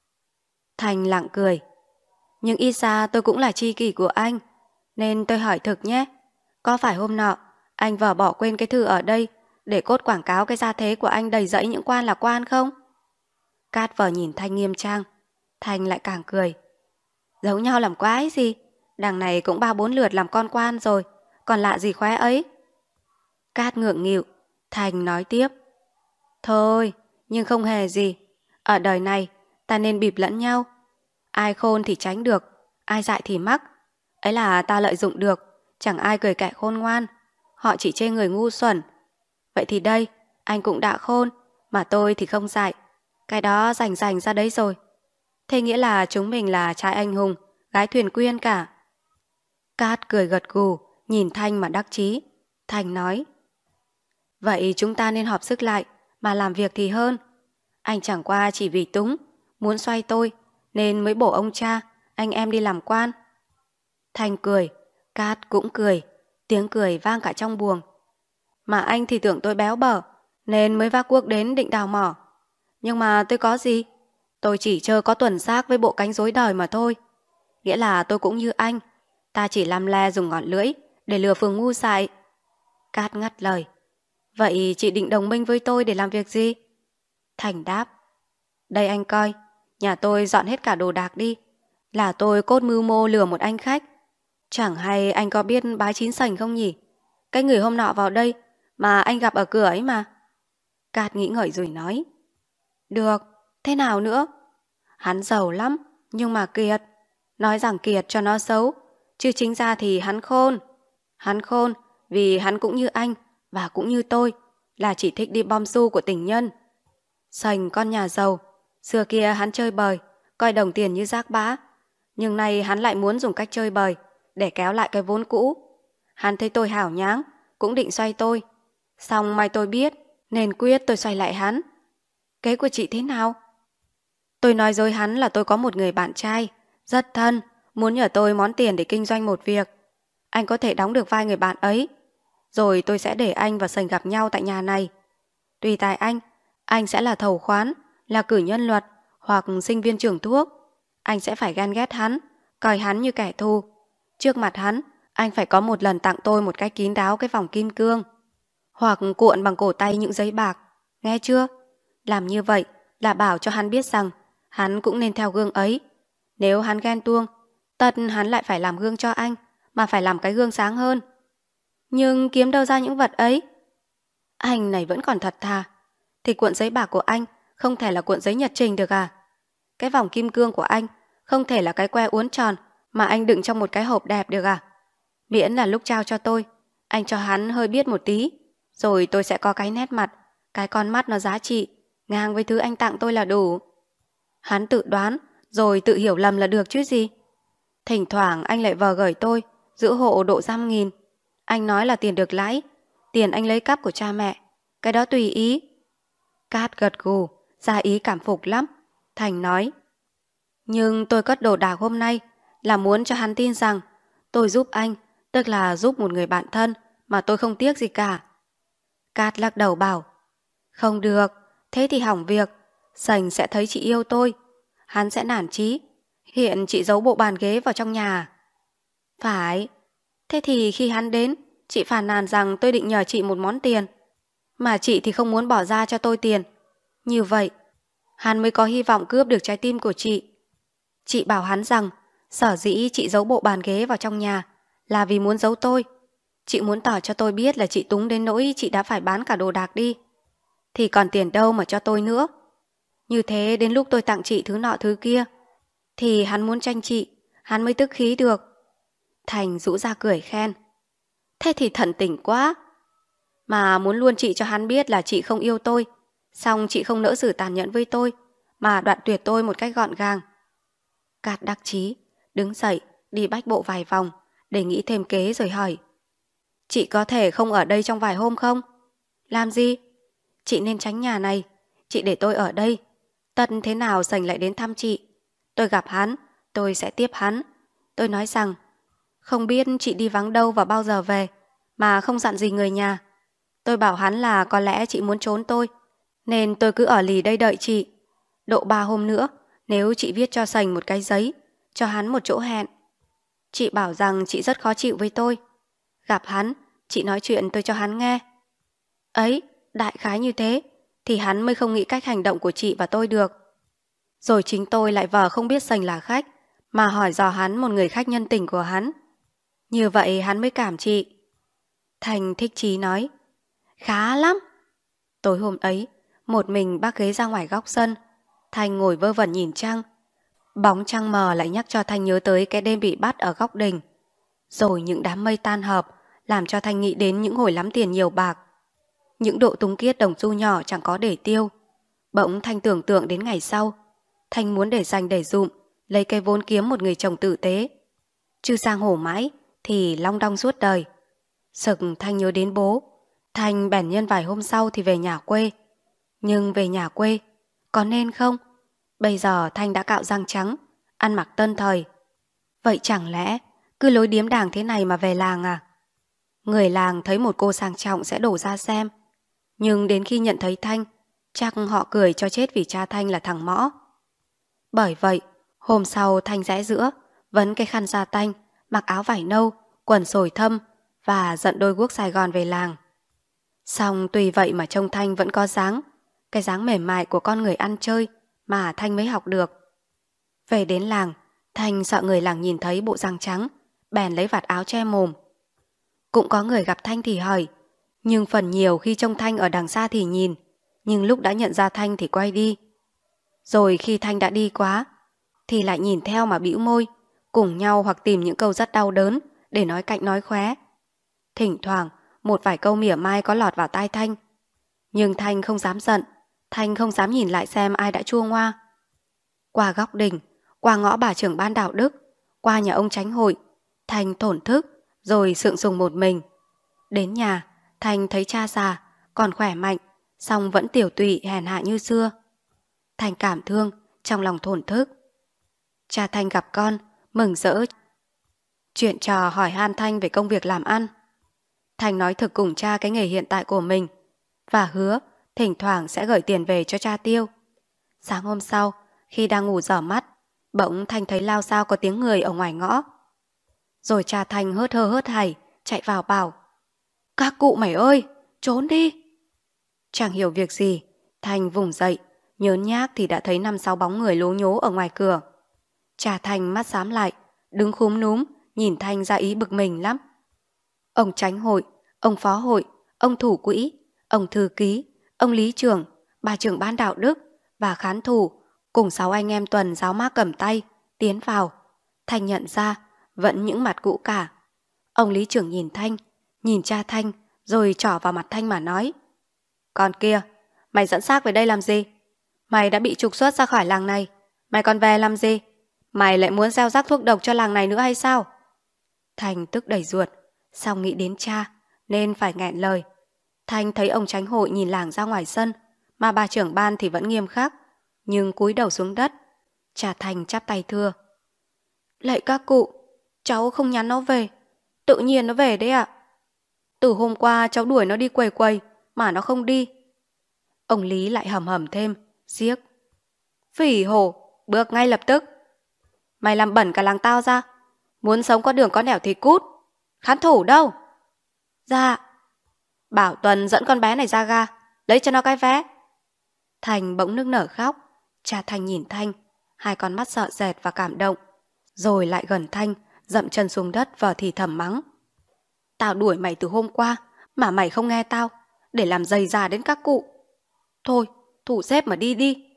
Thanh lặng cười: Nhưng ít ra tôi cũng là chi kỷ của anh, nên tôi hỏi thực nhé. Có phải hôm nọ anh vờ bỏ quên cái thư ở đây để cốt quảng cáo cái gia thế của anh đầy dẫy những quan là quan không? Cát vờ nhìn Thanh nghiêm trang. Thanh lại càng cười: Giấu nhau làm quái gì? Đằng này cũng ba bốn lượt làm con quan rồi, còn lạ gì khóe ấy. Cát ngượng nghịu. Thanh nói tiếp: Thôi, nhưng không hề gì. Ở đời này ta nên bịp lẫn nhau. Ai khôn thì tránh được, ai dại thì mắc. Ấy là ta lợi dụng được, chẳng ai cười kẻ khôn ngoan. Họ chỉ chê người ngu xuẩn. Vậy thì đây, anh cũng đã khôn, mà tôi thì không dại. Cái đó rành rành ra đấy rồi. Thế nghĩa là chúng mình là trai anh hùng, gái thuyền quyên cả. Cát cười gật gù, nhìn Thanh mà đắc chí. Thanh nói: Vậy chúng ta nên họp sức lại mà làm việc thì hơn. Anh chẳng qua chỉ vì túng, muốn xoay tôi, nên mới bổ ông cha, anh em đi làm quan. Thanh cười, Cát cũng cười, tiếng cười vang cả trong buồng. Mà anh thì tưởng tôi béo bở, nên mới vác cuốc đến định đào mỏ. Nhưng mà tôi có gì? Tôi chỉ chơi có tuần xác với bộ cánh rối đời mà thôi. Nghĩa là tôi cũng như anh, ta chỉ làm le dùng ngọn lưỡi để lừa phường ngu dại. Cát ngắt lời: Vậy chị định đồng minh với tôi để làm việc gì? Thành đáp: Đây anh coi, nhà tôi dọn hết cả đồ đạc đi, là tôi cốt mưu mô lừa một anh khách. Chẳng hay anh có biết bá chín sành không nhỉ? Cái người hôm nọ vào đây mà anh gặp ở cửa ấy mà. Cát nghĩ ngợi rồi nói: Được, thế nào nữa? Hắn giàu lắm, nhưng mà kiệt. Nói rằng kiệt cho nó xấu, chứ chính ra thì hắn khôn. Hắn khôn vì hắn cũng như anh và cũng như tôi, là chỉ thích đi bom xu của tình nhân. Sành con nhà giàu, xưa kia hắn chơi bời, coi đồng tiền như rác bã. Nhưng nay hắn lại muốn dùng cách chơi bời để kéo lại cái vốn cũ. Hắn thấy tôi hảo nháng, cũng định xoay tôi. Xong may tôi biết, nên quyết tôi xoay lại hắn. Kế của chị thế nào? Tôi nói dối hắn là tôi có một người bạn trai rất thân, muốn nhờ tôi món tiền để kinh doanh một việc. Anh có thể đóng được vai người bạn ấy. rồi tôi sẽ để anh và Sành gặp nhau tại nhà này. Tùy tại anh, anh sẽ là thầu khoán, là cử nhân luật hoặc sinh viên trường thuốc. Anh sẽ phải ghen ghét hắn, coi hắn như kẻ thù. Trước mặt hắn, anh phải có một lần tặng tôi một cách kín đáo cái vòng kim cương, hoặc cuộn bằng cổ tay những giấy bạc. Nghe chưa? Làm như vậy là bảo cho hắn biết rằng hắn cũng nên theo gương ấy. Nếu hắn ghen tuông, tất hắn lại phải làm gương cho anh, mà phải làm cái gương sáng hơn. Nhưng kiếm đâu ra những vật ấy? Anh này vẫn còn thật thà. Thì cuộn giấy bạc của anh không thể là cuộn giấy nhật trình được à? Cái vòng kim cương của anh không thể là cái que uốn tròn mà anh đựng trong một cái hộp đẹp được à? Miễn là lúc trao cho tôi, anh cho hắn hơi biết một tí, rồi tôi sẽ có cái nét mặt, cái con mắt nó giá trị, ngang với thứ anh tặng tôi là đủ. Hắn tự đoán, rồi tự hiểu lầm là được chứ gì. Thỉnh thoảng anh lại vờ gởi tôi, giữ hộ độ dăm nghìn. Anh nói là tiền được lãi, tiền anh lấy cắp của cha mẹ, cái đó tùy ý. Cát gật gù, ra ý cảm phục lắm. Thành nói, nhưng tôi cất đồ đạc hôm nay là muốn cho hắn tin rằng tôi giúp anh, tức là giúp một người bạn thân mà tôi không tiếc gì cả. Cát lắc đầu bảo, không được, thế thì hỏng việc. Sành sẽ thấy chị yêu tôi, hắn sẽ nản chí. Hiện chị giấu bộ bàn ghế vào trong nhà. Phải, thế thì khi hắn đến, chị phàn nàn rằng tôi định nhờ chị một món tiền, mà chị thì không muốn bỏ ra cho tôi tiền. Như vậy, hắn mới có hy vọng cướp được trái tim của chị. Chị bảo hắn rằng sở dĩ chị giấu bộ bàn ghế vào trong nhà là vì muốn giấu tôi. Chị muốn tỏ cho tôi biết là chị túng đến nỗi chị đã phải bán cả đồ đạc đi, thì còn tiền đâu mà cho tôi nữa. Như thế đến lúc tôi tặng chị thứ nọ thứ kia thì hắn muốn tranh chị, hắn mới tức khí được. Thành rũ ra cười khen, thế thì thận tỉnh quá. Mà muốn luôn chị cho hắn biết là chị không yêu tôi, xong chị không nỡ xử tàn nhẫn với tôi, mà đoạn tuyệt tôi một cách gọn gàng. Cát đắc chí đứng dậy đi bách bộ vài vòng để nghĩ thêm kế rồi hỏi, chị có thể không ở đây trong vài hôm không? Làm gì? Chị nên tránh nhà này, chị để tôi ở đây. Tất thế nào Sành lại đến thăm chị, tôi gặp hắn, tôi sẽ tiếp hắn. Tôi nói rằng không biết chị đi vắng đâu và bao giờ về, mà không dặn gì người nhà. Tôi bảo hắn là có lẽ chị muốn trốn tôi, nên tôi cứ ở lì đây đợi chị. Độ ba hôm nữa, nếu chị viết cho Sành một cái giấy, cho hắn một chỗ hẹn. Chị bảo rằng chị rất khó chịu với tôi. Gặp hắn, chị nói chuyện tôi cho hắn nghe. Ấy, đại khái như thế, thì hắn mới không nghĩ cách hành động của chị và tôi được. Rồi chính tôi lại vờ không biết Sành là khách, mà hỏi dò hắn một người khách nhân tình của hắn. Như vậy hắn mới cảm chị. Thành thích chí nói, khá lắm. Tối hôm ấy, một mình bác ghế ra ngoài góc sân. Thành ngồi vơ vẩn nhìn trăng. Bóng trăng mờ lại nhắc cho Thanh nhớ tới cái đêm bị bắt ở góc đình. Rồi những đám mây tan hợp làm cho Thanh nghĩ đến những hồi lắm tiền nhiều bạc, những độ tung kiết đồng xu nhỏ chẳng có để tiêu. Bỗng Thanh tưởng tượng đến ngày sau, Thanh muốn để dành để dụm, lấy cái vốn kiếm một người chồng tử tế. Chứ sang hổ mãi thì long đong suốt đời. Sực Thanh nhớ đến bố. Thanh bèn nhân vài hôm sau thì về nhà quê. Nhưng về nhà quê có nên không? Bây giờ Thanh đã cạo răng trắng, ăn mặc tân thời. Vậy chẳng lẽ cứ lối điếm đàng thế này mà về làng à? Người làng thấy một cô sang trọng sẽ đổ ra xem. Nhưng đến khi nhận thấy Thanh, chắc họ cười cho chết vì cha Thanh là thằng mõ. Bởi vậy, hôm sau Thanh rẽ giữa, vấn cái khăn da tanh, mặc áo vải nâu, quần sồi thâm và dẫn đôi guốc Sài Gòn về làng. Xong tùy vậy mà trông Thanh vẫn có dáng, cái dáng mềm mại của con người ăn chơi mà Thanh mới học được. Về đến làng, Thanh sợ người làng nhìn thấy bộ răng trắng, bèn lấy vạt áo che mồm. Cũng có người gặp Thanh thì hỏi, nhưng phần nhiều khi trông Thanh ở đằng xa thì nhìn, nhưng lúc đã nhận ra Thanh thì quay đi. Rồi khi Thanh đã đi quá, thì lại nhìn theo mà bĩu môi, cùng nhau hoặc tìm những câu rất đau đớn để nói cạnh nói khóe. Thỉnh thoảng, một vài câu mỉa mai có lọt vào tai Thanh. Nhưng Thanh không dám giận, Thanh không dám nhìn lại xem ai đã chua ngoa. Qua góc đình, qua ngõ bà trưởng ban đạo đức, qua nhà ông chánh hội, Thanh thổn thức, rồi sượng sùng một mình. Đến nhà, Thanh thấy cha già, còn khỏe mạnh, song vẫn tiểu tụy hèn hạ như xưa. Thanh cảm thương, trong lòng thổn thức. Cha Thanh gặp con, mừng rỡ. Chuyện trò hỏi han Thanh về công việc làm ăn. Thành nói thực cùng cha cái nghề hiện tại của mình và hứa thỉnh thoảng sẽ gửi tiền về cho cha tiêu. Sáng hôm sau, khi đang ngủ dở mắt, bỗng Thanh thấy lao sao có tiếng người ở ngoài ngõ. Rồi cha Thanh hớt hơ hớt hải chạy vào bảo: "Các cụ mày ơi, trốn đi!" Chẳng hiểu việc gì, Thanh vùng dậy, nhớn nhác thì đã thấy năm sáu bóng người lố nhố ở ngoài cửa. Cha Thanh mắt xám lại, đứng khúm núm, nhìn Thanh ra ý bực mình lắm. Ông chánh hội, ông phó hội, ông thủ quỹ, ông thư ký, ông lý trưởng, bà trưởng ban đạo đức và khán thủ cùng sáu anh em tuần giáo mác cầm tay tiến vào. Thanh nhận ra vẫn những mặt cũ cả. Ông lý trưởng nhìn Thanh, nhìn cha Thanh, rồi trỏ vào mặt Thanh mà nói: "Con kia, mày dẫn xác về đây làm gì? Mày đã bị trục xuất ra khỏi làng này, mày còn về làm gì? Mày lại muốn gieo rắc thuốc độc cho làng này nữa hay sao?" Thanh tức đầy ruột, xong nghĩ đến cha nên phải nghẹn lời. Thanh thấy ông chánh hội nhìn làng ra ngoài sân, mà bà trưởng ban thì vẫn nghiêm khắc, nhưng cúi đầu xuống đất. Cha Thanh chắp tay thưa: "Lạy các cụ, cháu không nhắn nó về, tự nhiên nó về đấy ạ. Từ hôm qua cháu đuổi nó đi quầy quầy mà nó không đi." Ông Lý lại hầm hầm thêm, giếc: "Phỉ hổ, bước ngay lập tức. Mày làm bẩn cả làng tao ra, muốn sống có đường có nẻo thì cút. Khán thủ đâu?" "Dạ." "Bảo Tuần dẫn con bé này ra ga, lấy cho nó cái vé." Thành bỗng nức nở khóc. Cha Thanh nhìn Thanh, hai con mắt sợ sệt và cảm động, rồi lại gần Thanh, dậm chân xuống đất và thì thầm mắng: "Tao đuổi mày từ hôm qua mà mày không nghe tao, để làm dày già đến các cụ. Thôi, thủ xếp mà đi đi."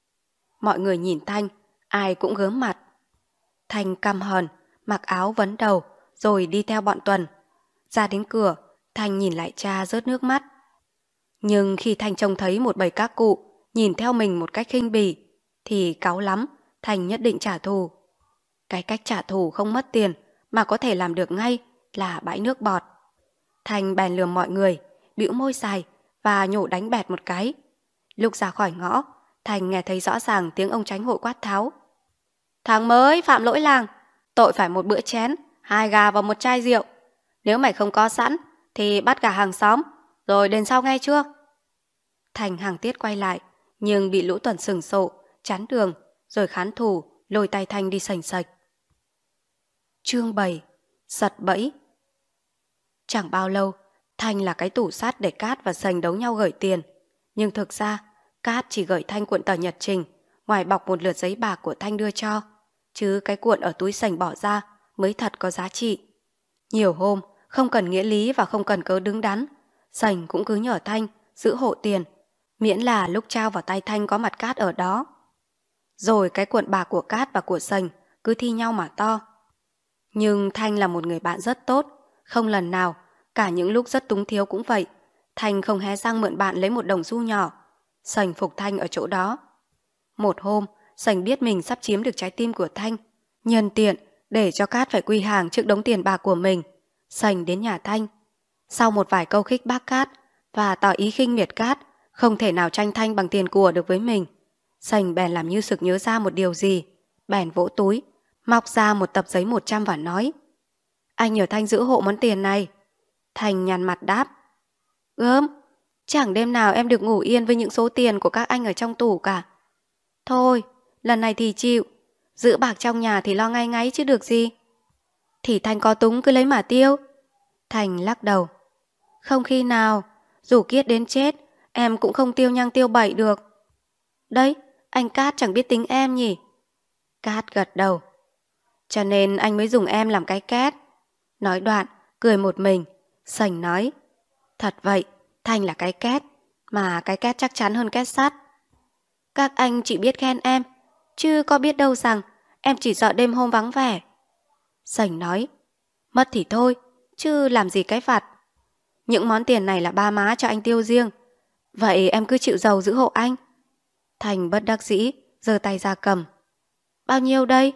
Mọi người nhìn Thanh, ai cũng gớm mặt. Thanh căm hờn, mặc áo vấn đầu, rồi đi theo bọn Tuần. Ra đến cửa, Thanh nhìn lại cha rớt nước mắt. Nhưng khi Thanh trông thấy một bầy các cụ nhìn theo mình một cách khinh bỉ, thì cáu lắm, Thanh nhất định trả thù. Cái cách trả thù không mất tiền mà có thể làm được ngay là bãi nước bọt. Thanh bèn lườm mọi người, bĩu môi dài và nhổ đánh bẹt một cái. Lúc ra khỏi ngõ, Thanh nghe thấy rõ ràng tiếng ông chánh hội quát tháo: "Thằng mới phạm lỗi làng, tội phải một bữa chén, hai gà và một chai rượu. Nếu mày không có sẵn thì bắt cả hàng xóm, rồi đền sau nghe chưa?" Thành hàng tiết quay lại, nhưng bị lũ Tuần sừng sộ, chắn đường, rồi khán thủ lôi tay Thanh đi sành sạch. Chương bảy. Giật bẫy. Chẳng bao lâu, Thanh là cái tủ sắt để Cát và Sành đấu nhau gửi tiền. Nhưng thực ra, Cát chỉ gửi Thanh cuộn tờ nhật trình, ngoài bọc một lượt giấy bạc của Thanh đưa cho, chứ cái cuộn ở túi Sành bỏ ra mới thật có giá trị. Nhiều hôm, không cần nghĩa lý và không cần cớ đứng đắn, Sành cũng cứ nhờ Thanh giữ hộ tiền, miễn là lúc trao vào tay Thanh có mặt Cát ở đó. Rồi cái cuộn bạc của Cát và của Sành cứ thi nhau mà to. Nhưng Thanh là một người bạn rất tốt, không lần nào, cả những lúc rất túng thiếu cũng vậy, Thanh không hé răng mượn bạn lấy một đồng xu nhỏ. Sành phục Thanh ở chỗ đó. Một hôm, Sành biết mình sắp chiếm được trái tim của Thanh, nhân tiện để cho Cát phải quy hàng trước đống tiền bạc của mình, Sành đến nhà Thanh. Sau một vài câu khích bác Cát và tỏ ý khinh miệt Cát không thể nào tranh Thanh bằng tiền của được với mình, Sành bèn làm như sực nhớ ra một điều gì, bèn vỗ túi, móc ra một tập giấy một trăm và nói: "Anh nhờ Thanh giữ hộ món tiền này." Thanh nhăn mặt đáp: "Gớm, chẳng đêm nào em được ngủ yên với những số tiền của các anh ở trong tủ cả. Thôi, lần này thì chịu, giữ bạc trong nhà thì lo ngay ngáy chứ được gì." "Thì Thanh có túng cứ lấy mà tiêu." Thanh lắc đầu: "Không khi nào, dù kiết đến chết, em cũng không tiêu nhăng tiêu bậy được." "Đấy, anh Cát chẳng biết tính em nhỉ?" Cát gật đầu: "Cho nên anh mới dùng em làm cái két." Nói đoạn, cười một mình. Sành nói: "Thật vậy, Thanh là cái két, mà cái két chắc chắn hơn két sắt." "Các anh chỉ biết khen em, chứ có biết đâu rằng em chỉ sợ đêm hôm vắng vẻ." Sành nói: "Mất thì thôi, chứ làm gì cái vặt. Những món tiền này là ba má cho anh tiêu riêng, vậy em cứ chịu giàu giữ hộ anh." Thành bất đắc dĩ giơ tay ra cầm: "Bao nhiêu đây?"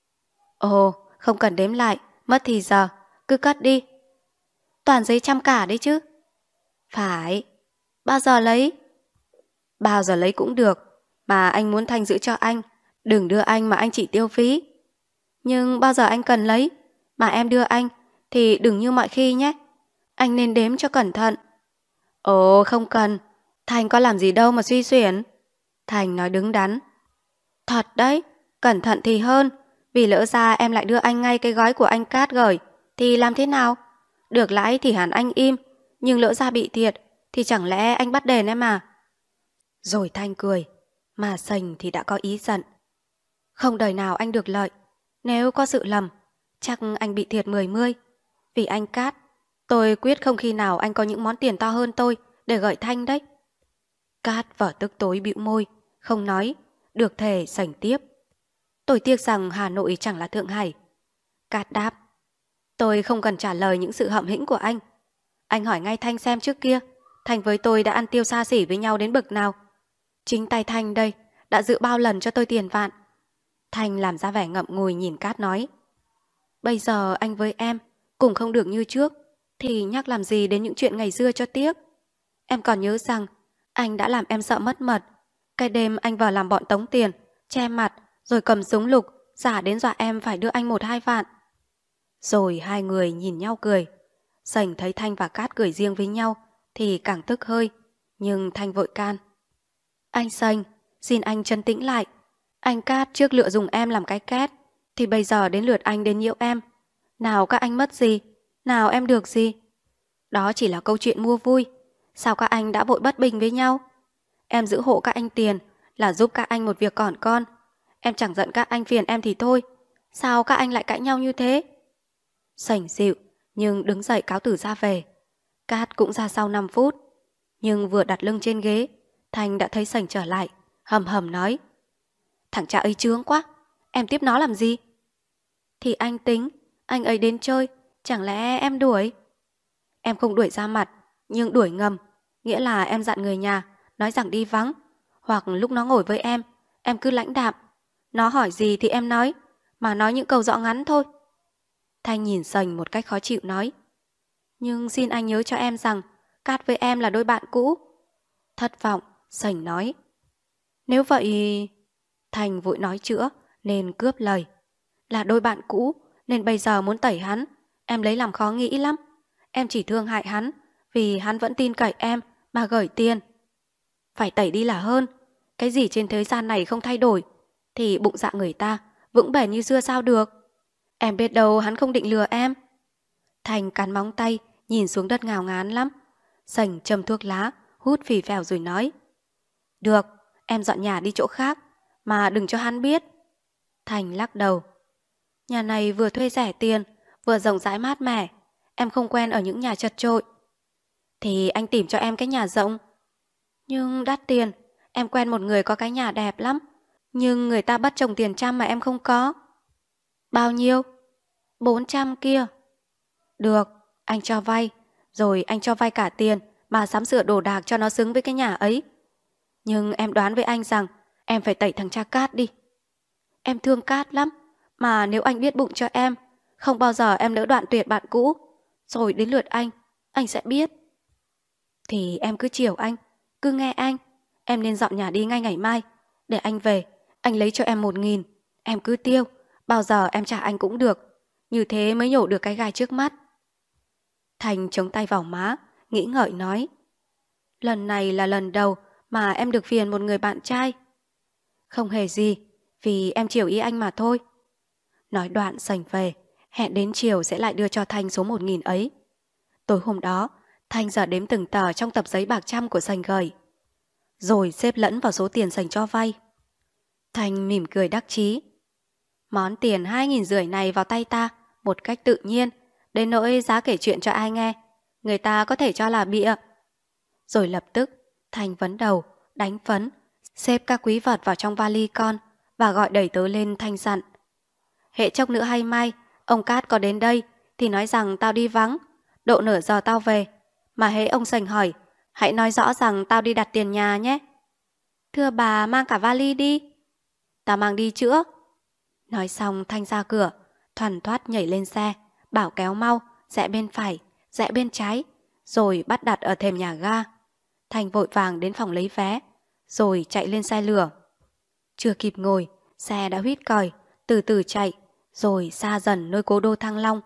"Ồ, không cần đếm lại, mất thì giờ, cứ cất đi." "Toàn giấy trăm cả đấy chứ?" "Phải." "Bao giờ lấy?" "Bao giờ lấy cũng được, mà anh muốn Thanh giữ cho anh, đừng đưa anh mà anh chỉ tiêu phí." "Nhưng bao giờ anh cần lấy, mà em đưa anh thì đừng như mọi khi nhé. Anh nên đếm cho cẩn thận. Ồ, không cần. Thành có làm gì đâu mà suy xuyển. Thành nói đứng đắn. Thật đấy, cẩn thận thì hơn. Vì lỡ ra em lại đưa anh ngay cái gói của anh Cát gửi, thì làm thế nào? Được lãi thì hẳn anh im, nhưng lỡ ra bị thiệt thì chẳng lẽ anh bắt đền em à? Rồi Thanh cười, mà Sành thì đã có ý giận. Không đời nào anh được lợi. Nếu có sự lầm, chắc anh bị thiệt mười mươi. Vì anh Cát, tôi quyết không khi nào anh có những món tiền to hơn tôi để gợi Thanh đấy. Cát vở tức tối bĩu môi, không nói. Được thể Sành tiếp. Tôi tiếc rằng Hà Nội chẳng là Thượng Hải. Cát đáp. Tôi không cần trả lời những sự hậm hĩnh của anh. Anh hỏi ngay Thanh xem trước kia Thanh với tôi đã ăn tiêu xa xỉ với nhau đến bực nào. Chính tay Thanh đây đã dự bao lần cho tôi tiền vạn. Thanh làm ra vẻ ngậm ngùi nhìn Cát nói. Bây giờ anh với em cùng không được như trước, thì nhắc làm gì đến những chuyện ngày xưa cho tiếc. Em còn nhớ rằng anh đã làm em sợ mất mật. Cái đêm anh vào làm bọn tống tiền, che mặt, rồi cầm súng lục, giả đến dọa em phải đưa anh một hai vạn. Rồi hai người nhìn nhau cười. Sành thấy Thanh và Cát cười riêng với nhau thì càng tức hơi, nhưng Thanh vội can. Anh Sành, xin anh trấn tĩnh lại. Anh Cát trước lựa dùng em làm cái két, thì bây giờ đến lượt anh đến nhiễu em. Nào các anh mất gì, nào em được gì. Đó chỉ là câu chuyện mua vui. Sao các anh đã vội bất bình với nhau? Em giữ hộ các anh tiền là giúp các anh một việc còn con. Em chẳng giận các anh phiền em thì thôi. Sao các anh lại cãi nhau như thế? Sành dịu nhưng đứng dậy cáo từ ra về. Cát cũng ra sau năm phút. Nhưng vừa đặt lưng trên ghế, Thanh đã thấy Sành trở lại, hầm hầm nói. Thằng cha ấy chướng quá, em tiếp nó làm gì? Thì anh tính, anh ấy đến chơi, chẳng lẽ em đuổi? Em không đuổi ra mặt, nhưng đuổi ngầm, nghĩa là em dặn người nhà, nói rằng đi vắng. Hoặc lúc nó ngồi với em, em cứ lãnh đạm. Nó hỏi gì thì em nói, mà nói những câu rõ ngắn thôi. Thanh nhìn Sành một cách khó chịu nói. Nhưng xin anh nhớ cho em rằng Cát với em là đôi bạn cũ. Thất vọng, Sành nói. Nếu vậy... Thanh vội nói chữa nên cướp lời. Là đôi bạn cũ nên bây giờ muốn tẩy hắn, em lấy làm khó nghĩ lắm. Em chỉ thương hại hắn vì hắn vẫn tin cậy em mà gửi tiền. Phải tẩy đi là hơn. Cái gì trên thế gian này không thay đổi thì bụng dạ người ta vững bền như xưa sao được. Em biết đâu hắn không định lừa em. Thành cắn móng tay, nhìn xuống đất ngào ngán lắm. Sành châm thuốc lá, hút phì phèo rồi nói. Được, em dọn nhà đi chỗ khác, mà đừng cho hắn biết. Thành lắc đầu. Nhà này vừa thuê rẻ tiền, vừa rộng rãi mát mẻ. Em không quen ở những nhà chật chội. Thì anh tìm cho em cái nhà rộng. Nhưng đắt tiền, em quen một người có cái nhà đẹp lắm. Nhưng người ta bắt chồng tiền trăm mà em không có. Bao nhiêu? Bốn trăm kia. Được, anh cho vay. Rồi anh cho vay cả tiền mà sắm sửa đồ đạc cho nó xứng với cái nhà ấy. Nhưng em đoán với anh rằng em phải tẩy thằng cha Cát đi. Em thương Cát lắm. Mà nếu anh biết bụng cho em, không bao giờ em nỡ đoạn tuyệt bạn cũ. Rồi đến lượt anh, anh sẽ biết. Thì em cứ chiều anh, cứ nghe anh. Em nên dọn nhà đi ngay ngày mai. Để anh về, anh lấy cho em một nghìn. Em cứ tiêu, bao giờ em trả anh cũng được. Như thế mới nhổ được cái gai trước mắt. Thành chống tay vào má, nghĩ ngợi nói. Lần này là lần đầu mà em được phiền một người bạn trai. Không hề gì, vì em chiều ý anh mà thôi. Nói đoạn Sành về, hẹn đến chiều sẽ lại đưa cho Thanh số một nghìn ấy. Tối hôm đó, Thanh giờ đếm từng tờ trong tập giấy bạc trăm của Sành gửi. Rồi xếp lẫn vào số tiền Sành cho vay. Thanh mỉm cười đắc chí. Món tiền hai nghìn rưỡi này vào tay ta một cách tự nhiên, đến nỗi giá kể chuyện cho ai nghe, người ta có thể cho là bịa. Rồi lập tức, Thanh vấn đầu, đánh phấn, xếp các quý vật vào trong vali con và gọi đẩy tớ lên Thanh dặn. Hễ chốc nữa hay may, ông Cát có đến đây thì nói rằng tao đi vắng, độ nửa giờ tao về. Mà hễ ông Sành hỏi, hãy nói rõ rằng tao đi đặt tiền nhà nhé. Thưa bà, mang cả vali đi. Tao mang đi chữa. Nói xong Thanh ra cửa, thoăn thoắt nhảy lên xe, bảo kéo mau, rẽ bên phải, rẽ bên trái, rồi bắt đặt ở thềm nhà ga. Thanh vội vàng đến phòng lấy vé, rồi chạy lên xe lửa. Chưa kịp ngồi, xe đã huýt còi, từ từ chạy, rồi xa dần nơi cố đô Thăng Long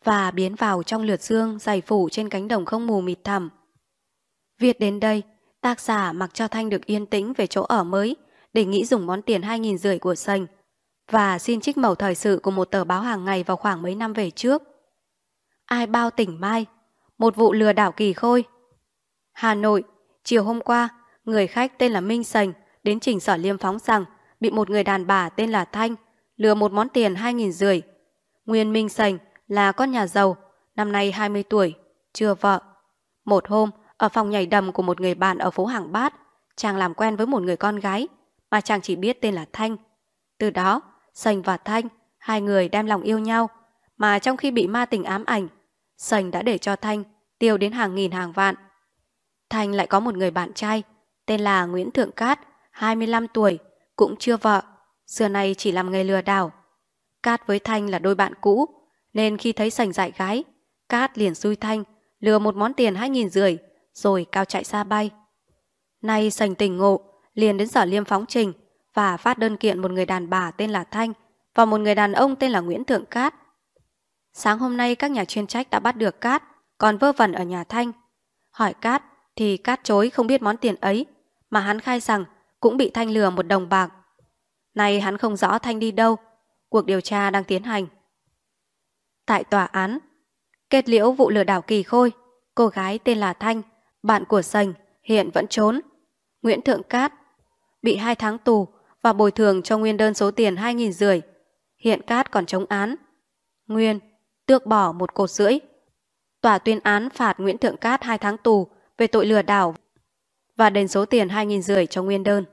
và biến vào trong lượt sương dày phủ trên cánh đồng không mù mịt thẳm. Viết đến đây, tác giả mặc cho Thanh được yên tĩnh về chỗ ở mới để nghĩ dùng món tiền hai nghìn rưỡi của Sành và xin trích mẩu thời sự của một tờ báo hàng ngày vào khoảng mấy năm về trước. Ai bao tỉnh mai, một vụ lừa đảo kỳ khôi. Hà Nội, chiều hôm qua, người khách tên là Minh Sành đến trình sở liêm phóng rằng bị một người đàn bà tên là Thanh lừa một món tiền hai nghìn rưỡi. Nguyên Minh Sành là con nhà giàu, năm nay hai mươi tuổi, chưa vợ. Một hôm, ở phòng nhảy đầm của một người bạn ở phố Hàng Bát, chàng làm quen với một người con gái mà chàng chỉ biết tên là Thanh. Từ đó, Sành và Thanh, hai người đem lòng yêu nhau, mà trong khi bị ma tình ám ảnh, Sành đã để cho Thanh tiêu đến hàng nghìn hàng vạn. Thanh lại có một người bạn trai tên là Nguyễn Thượng Cát, hai mươi lăm tuổi, cũng chưa vợ, xưa nay chỉ làm nghề lừa đảo. Cát với Thanh là đôi bạn cũ, nên khi thấy Sành dại gái, Cát liền xui Thanh lừa một món tiền hai nghìn rưỡi rồi cao chạy xa bay. Nay Sành tỉnh ngộ, liền đến sở liêm phóng trình và phát đơn kiện một người đàn bà tên là Thanh và một người đàn ông tên là Nguyễn Thượng Cát. Sáng hôm nay các nhà chuyên trách đã bắt được Cát còn vơ vẩn ở nhà Thanh. Hỏi Cát thì Cát chối không biết món tiền ấy, mà hắn khai rằng cũng bị Thanh lừa một đồng bạc. Nay hắn không rõ Thanh đi đâu, cuộc điều tra đang tiến hành. Tại tòa án, kết liễu vụ lừa đảo kỳ khôi, cô gái tên là Thanh, bạn của Sành, hiện vẫn trốn. Nguyễn Thượng Cát bị hai tháng tù và bồi thường cho Nguyên đơn số tiền hai nghìn rưỡi. Hiện Cát còn chống án. Nguyên tước bỏ một cột rưỡi. Tòa tuyên án phạt Nguyễn Thượng Cát hai tháng tù về tội lừa đảo và đền số tiền hai nghìn rưỡi cho Nguyên đơn.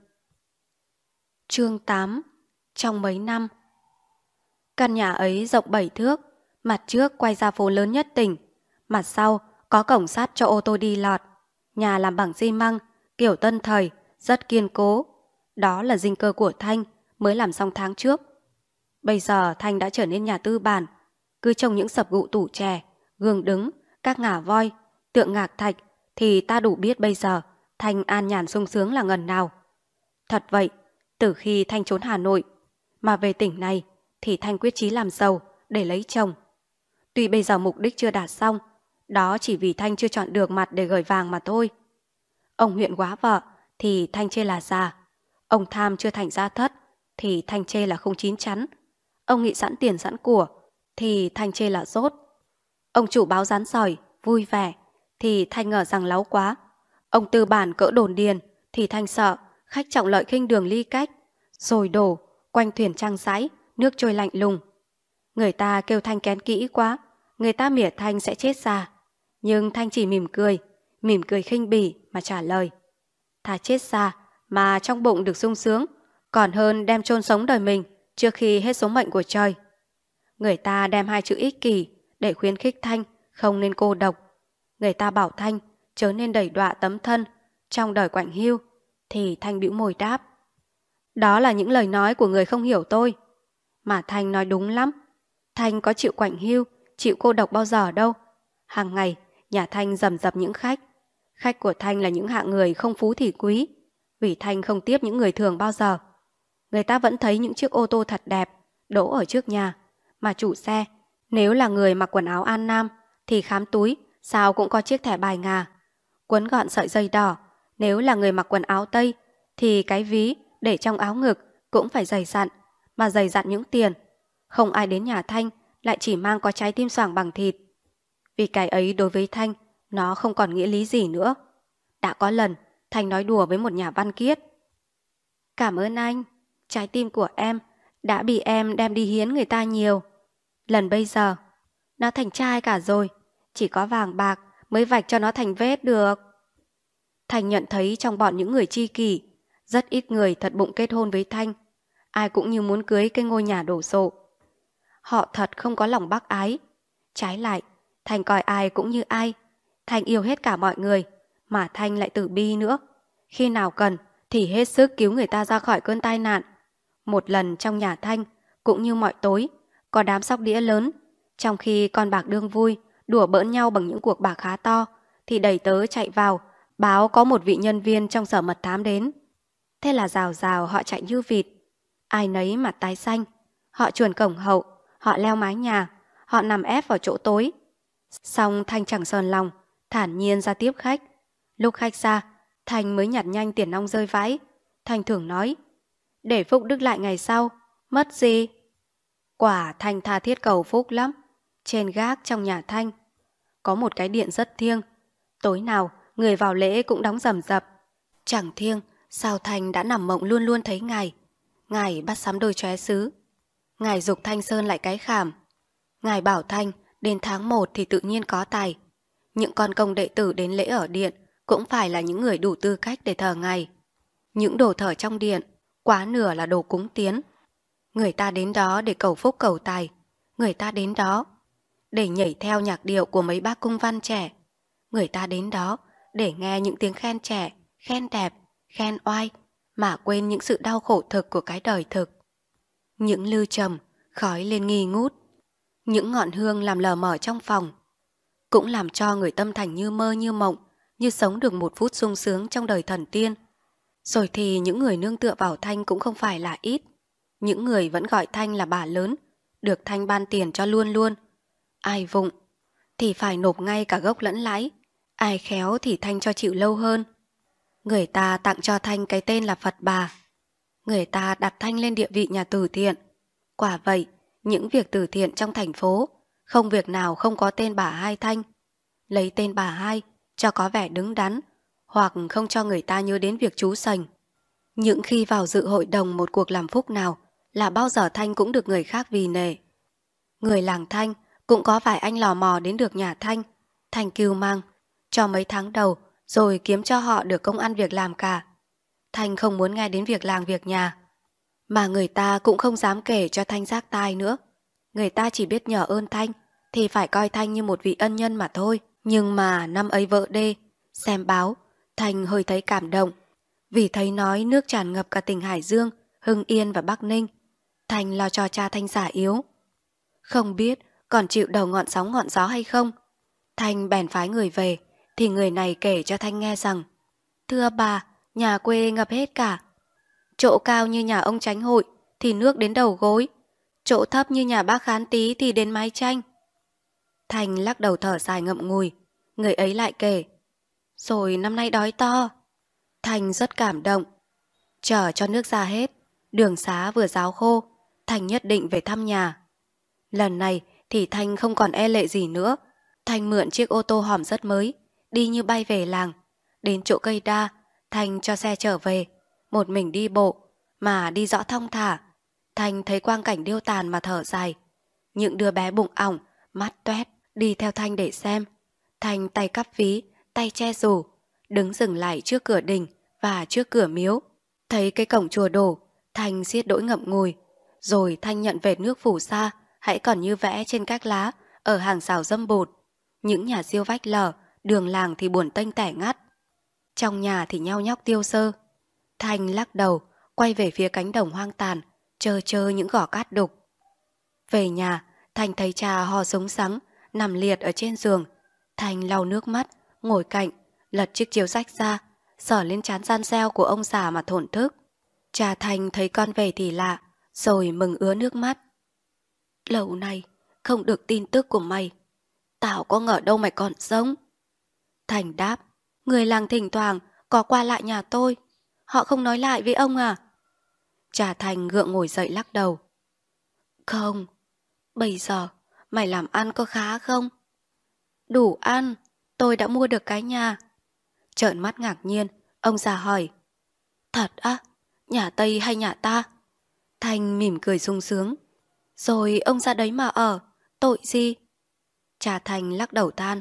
Chương tám. Trong mấy năm. Căn nhà ấy rộng bảy thước, mặt trước quay ra phố lớn nhất tỉnh, mặt sau có cổng sắt cho ô tô đi lọt. Nhà làm bằng xi măng, kiểu tân thời, rất kiên cố. Đó là dinh cơ của Thanh, mới làm xong tháng trước. Bây giờ Thanh đã trở nên nhà tư bản, cứ trông những sập gụ tủ chè, gương đứng, các ngả voi, tượng ngạc thạch thì ta đủ biết bây giờ Thanh an nhàn sung sướng là ngần nào. Thật vậy, từ khi Thanh trốn Hà Nội mà về tỉnh này thì Thanh quyết chí làm giàu để lấy chồng. Tuy bây giờ mục đích chưa đạt xong, đó chỉ vì Thanh chưa chọn được mặt để gởi vàng mà thôi. Ông huyện quá vợ thì Thanh chê là già. Ông tham chưa thành gia thất thì Thanh chê là không chín chắn. Ông nghị sẵn tiền sẵn của thì Thanh chê là dốt. Ông chủ báo rán sỏi, vui vẻ thì Thanh ngờ rằng láu quá. Ông tư bản cỡ đồn điền thì Thanh sợ khách trọng lợi khinh đường ly cách, rồi đổ quanh thuyền trăng sái, nước trôi lạnh lùng. Người ta kêu Thanh kén kỹ quá, người ta mỉa Thanh sẽ chết già. Nhưng Thanh chỉ mỉm cười, mỉm cười khinh bỉ mà trả lời: thà chết già mà trong bụng được sung sướng, còn hơn đem chôn sống đời mình trước khi hết số mệnh của trời. Người ta đem hai chữ ích kỷ để khuyến khích Thanh không nên cô độc. Người ta bảo Thanh chớ nên đẩy đọa tấm thân trong đời quạnh hiu, thì Thanh bĩu môi đáp: đó là những lời nói của người không hiểu tôi. Mà Thanh nói đúng lắm. Thanh có chịu quạnh hiu, chịu cô độc bao giờ đâu. Hàng ngày nhà Thanh rầm rập những khách. Khách của Thanh là những hạng người không phú thì quý, vì Thanh không tiếp những người thường bao giờ. Người ta vẫn thấy những chiếc ô tô thật đẹp đỗ ở trước nhà, mà chủ xe nếu là người mặc quần áo An Nam thì khám túi sao cũng có chiếc thẻ bài ngà. Quấn gọn sợi dây đỏ, nếu là người mặc quần áo Tây thì cái ví để trong áo ngực cũng phải dày dặn, mà dày dặn những tiền. Không ai đến nhà Thanh lại chỉ mang có trái tim xoàng bằng thịt, vì cái ấy đối với Thanh nó không còn nghĩa lý gì nữa. Đã có lần Thanh nói đùa với một nhà văn kiết: cảm ơn anh, trái tim của em đã bị em đem đi hiến người ta nhiều. Lần bây giờ nó thành trai cả rồi, chỉ có vàng bạc mới vạch cho nó thành vết được. Thanh nhận thấy trong bọn những người tri kỷ, rất ít người thật bụng kết hôn với Thanh. Ai cũng như muốn cưới cái ngôi nhà đổ sộ. Họ thật không có lòng bác ái. Trái lại, Thanh coi ai cũng như ai. Thanh yêu hết cả mọi người, mà Thanh lại tử bi nữa. Khi nào cần thì hết sức cứu người ta ra khỏi cơn tai nạn. Một lần trong nhà Thanh, cũng như mọi tối, có đám sóc đĩa lớn. Trong khi con bạc đương vui, đùa bỡn nhau bằng những cuộc bạc khá to, thì đầy tớ chạy vào, báo có một vị nhân viên trong sở mật thám đến. Thế là rào rào họ chạy như vịt. Ai nấy mặt tái xanh. Họ chuồn cổng hậu, họ leo mái nhà, họ nằm ép vào chỗ tối. Xong Thanh chẳng sờn lòng, thản nhiên ra tiếp khách. Lúc khách ra, Thanh mới nhặt nhanh tiền nong rơi vãi. Thanh thường nói, để phúc đức lại ngày sau, mất gì? Quả Thanh tha thiết cầu phúc lắm. Trên gác trong nhà Thanh có một cái điện rất thiêng. Tối nào người vào lễ cũng đóng rầm rập. Chẳng thiêng, sao Thanh đã nằm mộng luôn luôn thấy ngài. Ngài bắt sắm đôi chóe sứ. Ngài giục Thanh sơn lại cái khảm. Ngài bảo Thanh đến tháng một thì tự nhiên có tài. Những con công đệ tử đến lễ ở điện cũng phải là những người đủ tư cách để thờ ngài. Những đồ thờ trong điện quá nửa là đồ cúng tiến. Người ta đến đó để cầu phúc cầu tài. Người ta đến đó để nhảy theo nhạc điệu của mấy bác cung văn trẻ. Người ta đến đó để nghe những tiếng khen trẻ, khen đẹp, khen oai, mà quên những sự đau khổ thực của cái đời thực. Những lư trầm, khói lên nghi ngút, những ngọn hương làm lờ mờ trong phòng, cũng làm cho người tâm thành như mơ như mộng, như sống được một phút sung sướng trong đời thần tiên. Rồi thì những người nương tựa vào Thanh cũng không phải là ít. Những người vẫn gọi Thanh là bà lớn, được Thanh ban tiền cho luôn luôn. Ai vụng thì phải nộp ngay cả gốc lẫn lãi, ai khéo thì Thanh cho chịu lâu hơn. Người ta tặng cho Thanh cái tên là Phật Bà. Người ta đặt Thanh lên địa vị nhà từ thiện. Quả vậy, những việc từ thiện trong thành phố, không việc nào không có tên bà Hai Thanh. Lấy tên bà Hai cho có vẻ đứng đắn, hoặc không cho người ta nhớ đến việc chú sành. Những khi vào dự hội đồng một cuộc làm phúc nào là bao giờ Thanh cũng được người khác vì nể. Người làng Thanh cũng có vài anh lò mò đến được nhà Thanh, Thanh cưu mang cho mấy tháng đầu, rồi kiếm cho họ được công ăn việc làm cả. Thanh không muốn nghe đến việc làng việc nhà, mà người ta cũng không dám kể cho Thanh giác tai nữa. Người ta chỉ biết nhờ ơn Thanh thì phải coi Thanh như một vị ân nhân mà thôi. Nhưng mà năm ấy vợ đê, xem báo, Thanh hơi thấy cảm động, vì thấy nói nước tràn ngập cả tỉnh Hải Dương, Hưng Yên và Bắc Ninh. Thanh lo cho cha Thanh già yếu, không biết còn chịu đầu ngọn sóng ngọn gió hay không. Thanh bèn phái người về, thì người này kể cho Thanh nghe rằng, thưa bà, nhà quê ngập hết cả. Chỗ cao như nhà ông Chánh Hội thì nước đến đầu gối, chỗ thấp như nhà bác Khán Tý thì đến mái tranh. Thanh lắc đầu thở dài ngậm ngùi. Người ấy lại kể, rồi năm nay đói to. Thanh rất cảm động. Chờ cho nước ra hết, đường xá vừa ráo khô, Thanh nhất định về thăm nhà. Lần này thì Thanh không còn e lệ gì nữa. Thanh mượn chiếc ô tô hỏng rất mới, đi như bay về làng. Đến chỗ cây đa, Thanh cho xe trở về, một mình đi bộ, mà đi rõ thong thả. Thanh thấy quang cảnh điêu tàn mà thở dài. Những đứa bé bụng ỏng, mắt toét đi theo Thanh để xem. Thanh tay cắp ví, tay che dù, đứng dừng lại trước cửa đình và trước cửa miếu. Thấy cái cổng chùa đổ, Thanh xiết đỗi ngậm ngùi. Rồi Thanh nhận vệt nước phủ sa hãy còn như vẽ trên các lá ở hàng rào dâm bụt. Những nhà riêu vách lở, đường làng thì buồn tênh tẻ ngắt, trong nhà thì nhao nhóc tiêu sơ. Thanh lắc đầu, quay về phía cánh đồng hoang tàn, chơ chơ những gò cát đục. Về nhà, Thanh thấy cha ho súng sắng, nằm liệt ở trên giường. Thanh lau nước mắt, ngồi cạnh, lật chiếc chiếu sách ra, sờ lên trán gian reo của ông già mà thổn thức. Cha Thanh thấy con về thì lạ, rồi mừng ứa nước mắt. Lâu nay không được tin tức của mày, tao có ngờ đâu mày còn sống. Thành đáp, người làng thỉnh thoảng có qua lại nhà tôi, họ không nói lại với ông à? Cha Thành gượng ngồi dậy lắc đầu. Không, bây giờ mày làm ăn có khá không? Đủ ăn, tôi đã mua được cái nhà. Trợn mắt ngạc nhiên, ông già hỏi, thật á, nhà Tây hay nhà ta? Thành mỉm cười sung sướng. Rồi ông ra đấy mà ở, tội gì? Cha Thành lắc đầu than,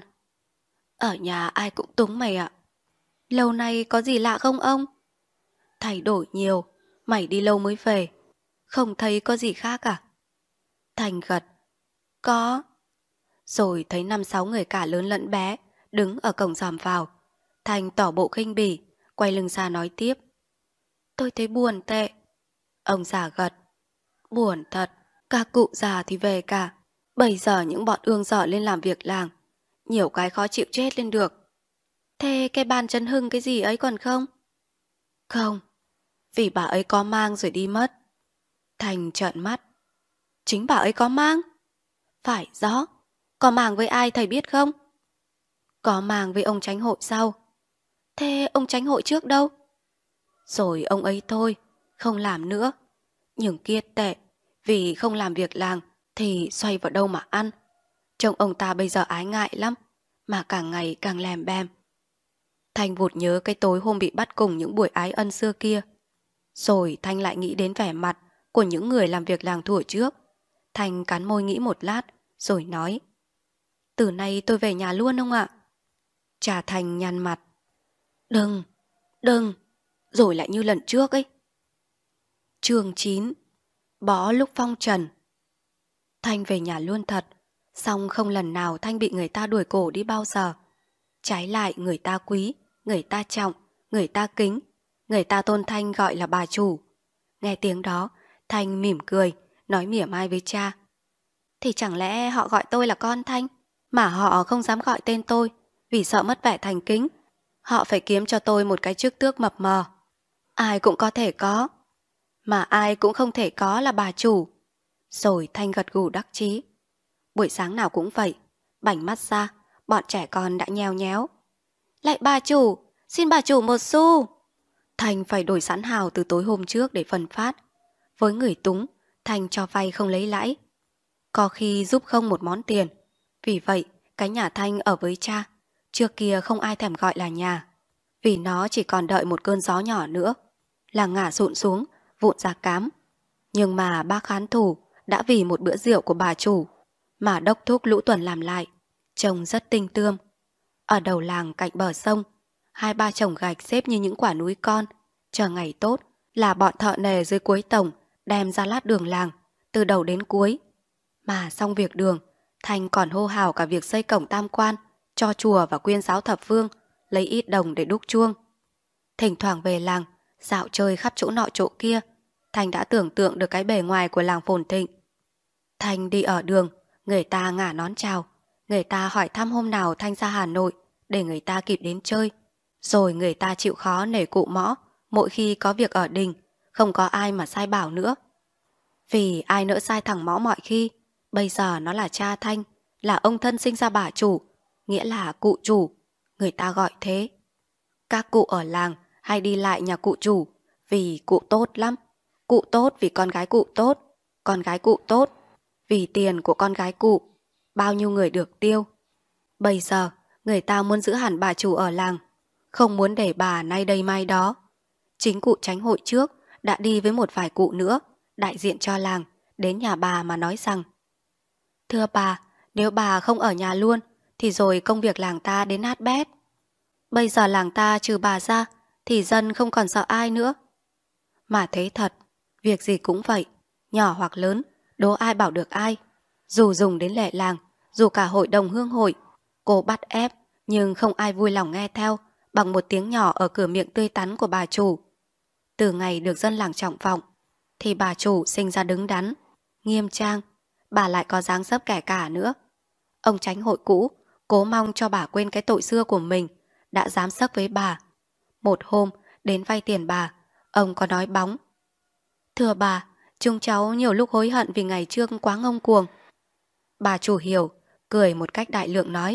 ở nhà ai cũng túng mày ạ. Lâu nay có gì lạ không ông? Thay đổi nhiều, mày đi lâu mới về, không thấy có gì khác à? Thành gật, có. Rồi thấy năm sáu người cả lớn lẫn bé đứng ở cổng dòm vào. Thành tỏ bộ khinh bỉ, quay lưng ra nói tiếp, tôi thấy buồn tệ. Ông già gật, buồn thật, các cụ già thì về cả. Bây giờ những bọn ương dở lên làm việc làng, nhiều cái khó chịu chết lên được. Thế cái ban Trấn Hưng cái gì ấy còn không? Không, vì bà ấy có mang rồi đi mất. Thành trợn mắt, chính bà ấy có mang? Phải rõ. Có màng với ai thầy biết không? Có màng với ông chánh hội sau. Thế ông chánh hội trước đâu? Rồi ông ấy thôi, không làm nữa. Nhưng kia tệ, vì không làm việc làng thì xoay vào đâu mà ăn. Trông ông ta bây giờ ái ngại lắm, mà càng ngày càng lèm bèm. Thanh vụt nhớ cái tối hôm bị bắt cùng những buổi ái ân xưa kia. Rồi Thanh lại nghĩ đến vẻ mặt của những người làm việc làng thuở trước. Thanh cắn môi nghĩ một lát, rồi nói: Từ nay tôi về nhà luôn ông ạ. Cha Thanh nhăn mặt: Đừng, đừng, rồi lại như lần trước ấy. Chương chín. Bó lúc phong trần. Thanh về nhà luôn thật, song không lần nào Thanh bị người ta đuổi cổ đi bao giờ. Trái lại người ta quý, người ta trọng, người ta kính, người ta tôn Thanh gọi là bà chủ. Nghe tiếng đó, Thanh mỉm cười, nói mỉa mai với cha: Thì chẳng lẽ họ gọi tôi là con Thanh, mà họ không dám gọi tên tôi, vì sợ mất vẻ thành kính. Họ phải kiếm cho tôi một cái chức tước mập mờ. Ai cũng có thể có, mà ai cũng không thể có là bà chủ. Rồi Thanh gật gù đắc chí. Buổi sáng nào cũng vậy, bảnh mắt ra, bọn trẻ con đã nheo nhéo: Lại bà chủ, xin bà chủ một xu. Thanh phải đổi sẵn hào từ tối hôm trước để phân phát. Với người túng, Thanh cho vay không lấy lãi, có khi giúp không một món tiền. Vì vậy, cái nhà Thanh ở với cha trước kia không ai thèm gọi là nhà, vì nó chỉ còn đợi một cơn gió nhỏ nữa là ngả rụn xuống, vụn ra cám. Nhưng mà bác khán thủ đã vì một bữa rượu của bà chủ mà đốc thúc lũ tuần làm lại, trông rất tinh tươm. Ở đầu làng cạnh bờ sông, hai ba chồng gạch xếp như những quả núi con, chờ ngày tốt là bọn thợ nề dưới cuối tổng đem ra lát đường làng từ đầu đến cuối. Mà xong việc đường, Thanh còn hô hào cả việc xây cổng tam quan cho chùa và quyên giáo thập phương, lấy ít đồng để đúc chuông. Thỉnh thoảng về làng dạo chơi khắp chỗ nọ chỗ kia, Thanh đã tưởng tượng được cái bề ngoài của làng phồn thịnh. Thanh đi ở đường, người ta ngả nón chào, người ta hỏi thăm hôm nào Thanh ra Hà Nội để người ta kịp đến chơi. Rồi người ta chịu khó nể cụ mõ mỗi khi có việc ở đình, không có ai mà sai bảo nữa. Vì ai nỡ sai thằng mõ mọi khi, bây giờ nó là cha Thanh, là ông thân sinh ra bà chủ, nghĩa là cụ chủ, người ta gọi thế. Các cụ ở làng hay đi lại nhà cụ chủ vì cụ tốt lắm. Cụ tốt vì con gái cụ tốt, con gái cụ tốt vì tiền của con gái cụ, bao nhiêu người được tiêu. Bây giờ người ta muốn giữ hẳn bà chủ ở làng, không muốn để bà nay đây mai đó. Chính cụ chánh hội trước đã đi với một vài cụ nữa, đại diện cho làng, đến nhà bà mà nói rằng: Thưa bà, nếu bà không ở nhà luôn thì rồi công việc làng ta đến nát bét. Bây giờ làng ta trừ bà ra thì dân không còn sợ ai nữa. Mà thế thật, việc gì cũng vậy, nhỏ hoặc lớn, đố ai bảo được ai. Dù dùng đến lệ làng, dù cả hội đồng hương hội, cô bắt ép, nhưng không ai vui lòng nghe theo bằng một tiếng nhỏ ở cửa miệng tươi tắn của bà chủ. Từ ngày được dân làng trọng vọng, thì bà chủ sinh ra đứng đắn, nghiêm trang, bà lại có dáng dấp kẻ cả nữa. Ông chánh hội cũ cố mong cho bà quên cái tội xưa của mình, đã dám sấc với bà. Một hôm đến vay tiền bà, ông có nói bóng: Thưa bà, chúng cháu nhiều lúc hối hận vì ngày trước quá ngông cuồng. Bà chủ hiểu, cười một cách đại lượng nói: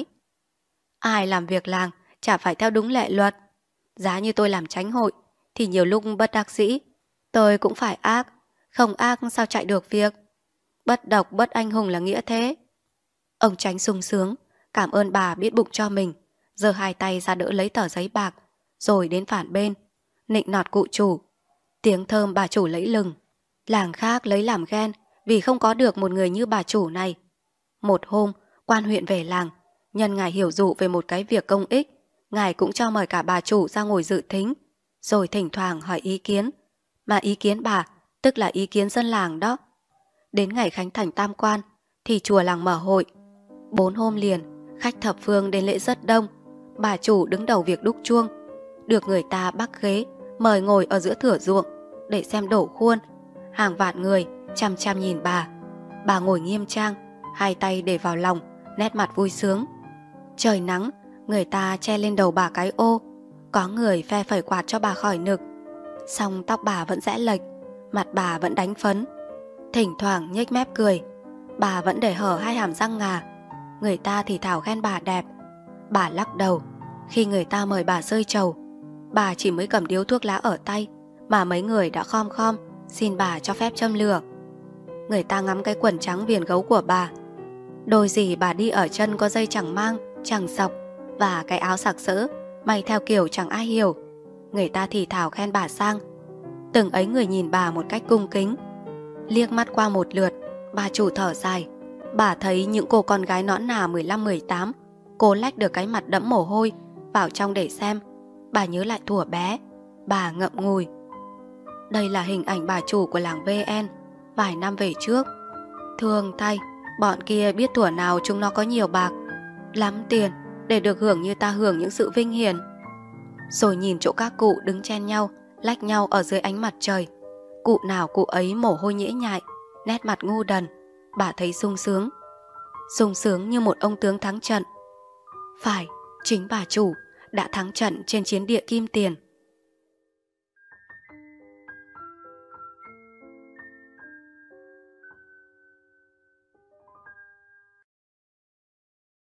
Ai làm việc làng chả phải theo đúng lệ luật. Giá như tôi làm chánh hội thì nhiều lúc bất đắc dĩ, tôi cũng phải ác, không ác sao chạy được việc. Bất độc bất anh hùng là nghĩa thế. Ông chánh sung sướng, cảm ơn bà biết bụng cho mình, giơ hai tay ra đỡ lấy tờ giấy bạc, rồi đến phản bên, nịnh nọt cụ chủ. Tiếng thơm bà chủ lẫy lừng, làng khác lấy làm ghen vì không có được một người như bà chủ này. Một hôm, quan huyện về làng, nhân ngài hiểu dụ về một cái việc công ích, ngài cũng cho mời cả bà chủ ra ngồi dự thính, rồi thỉnh thoảng hỏi ý kiến. Mà ý kiến bà, tức là ý kiến dân làng đó. Đến ngày khánh thành tam quan, thì chùa làng mở hội. Bốn hôm liền, khách thập phương đến lễ rất đông. Bà chủ đứng đầu việc đúc chuông, được người ta bắc ghế, mời ngồi ở giữa thửa ruộng, để xem đổ khuôn. Hàng vạn người chăm chăm nhìn bà. Bà ngồi nghiêm trang, hai tay để vào lòng, nét mặt vui sướng. Trời nắng, người ta che lên đầu bà cái ô, có người phe phẩy quạt cho bà khỏi nực. Song tóc bà vẫn rẽ lệch, mặt bà vẫn đánh phấn, thỉnh thoảng nhếch mép cười. Bà vẫn để hở hai hàm răng ngà. Người ta thì thảo khen bà đẹp. Bà lắc đầu. Khi người ta mời bà rơi trầu, bà chỉ mới cầm điếu thuốc lá ở tay mà mấy người đã khom khom xin bà cho phép châm lửa. Người ta ngắm cái quần trắng viền gấu của bà, đôi giày bà đi ở chân có dây chẳng mang, chẳng sọc, và cái áo sặc sỡ may theo kiểu chẳng ai hiểu. Người ta thì thảo khen bà sang. Từng ấy người nhìn bà một cách cung kính. Liếc mắt qua một lượt, bà chủ thở dài. Bà thấy những cô con gái nõn nà mười lăm mười tám, cô lách được cái mặt đẫm mồ hôi vào trong để xem. Bà nhớ lại thuở bé. Bà ngậm ngùi. Đây là hình ảnh bà chủ của làng vê en vài năm về trước. Thương thay, bọn kia biết thuở nào chúng nó có nhiều bạc, lắm tiền để được hưởng như ta hưởng những sự vinh hiển. Rồi nhìn chỗ các cụ đứng chen nhau, lách nhau ở dưới ánh mặt trời. Cụ nào cụ ấy mồ hôi nhễ nhại, nét mặt ngu đần. Bà thấy sung sướng. Sung sướng như một ông tướng thắng trận. Phải, chính bà chủ đã thắng trận trên chiến địa Kim Tiền.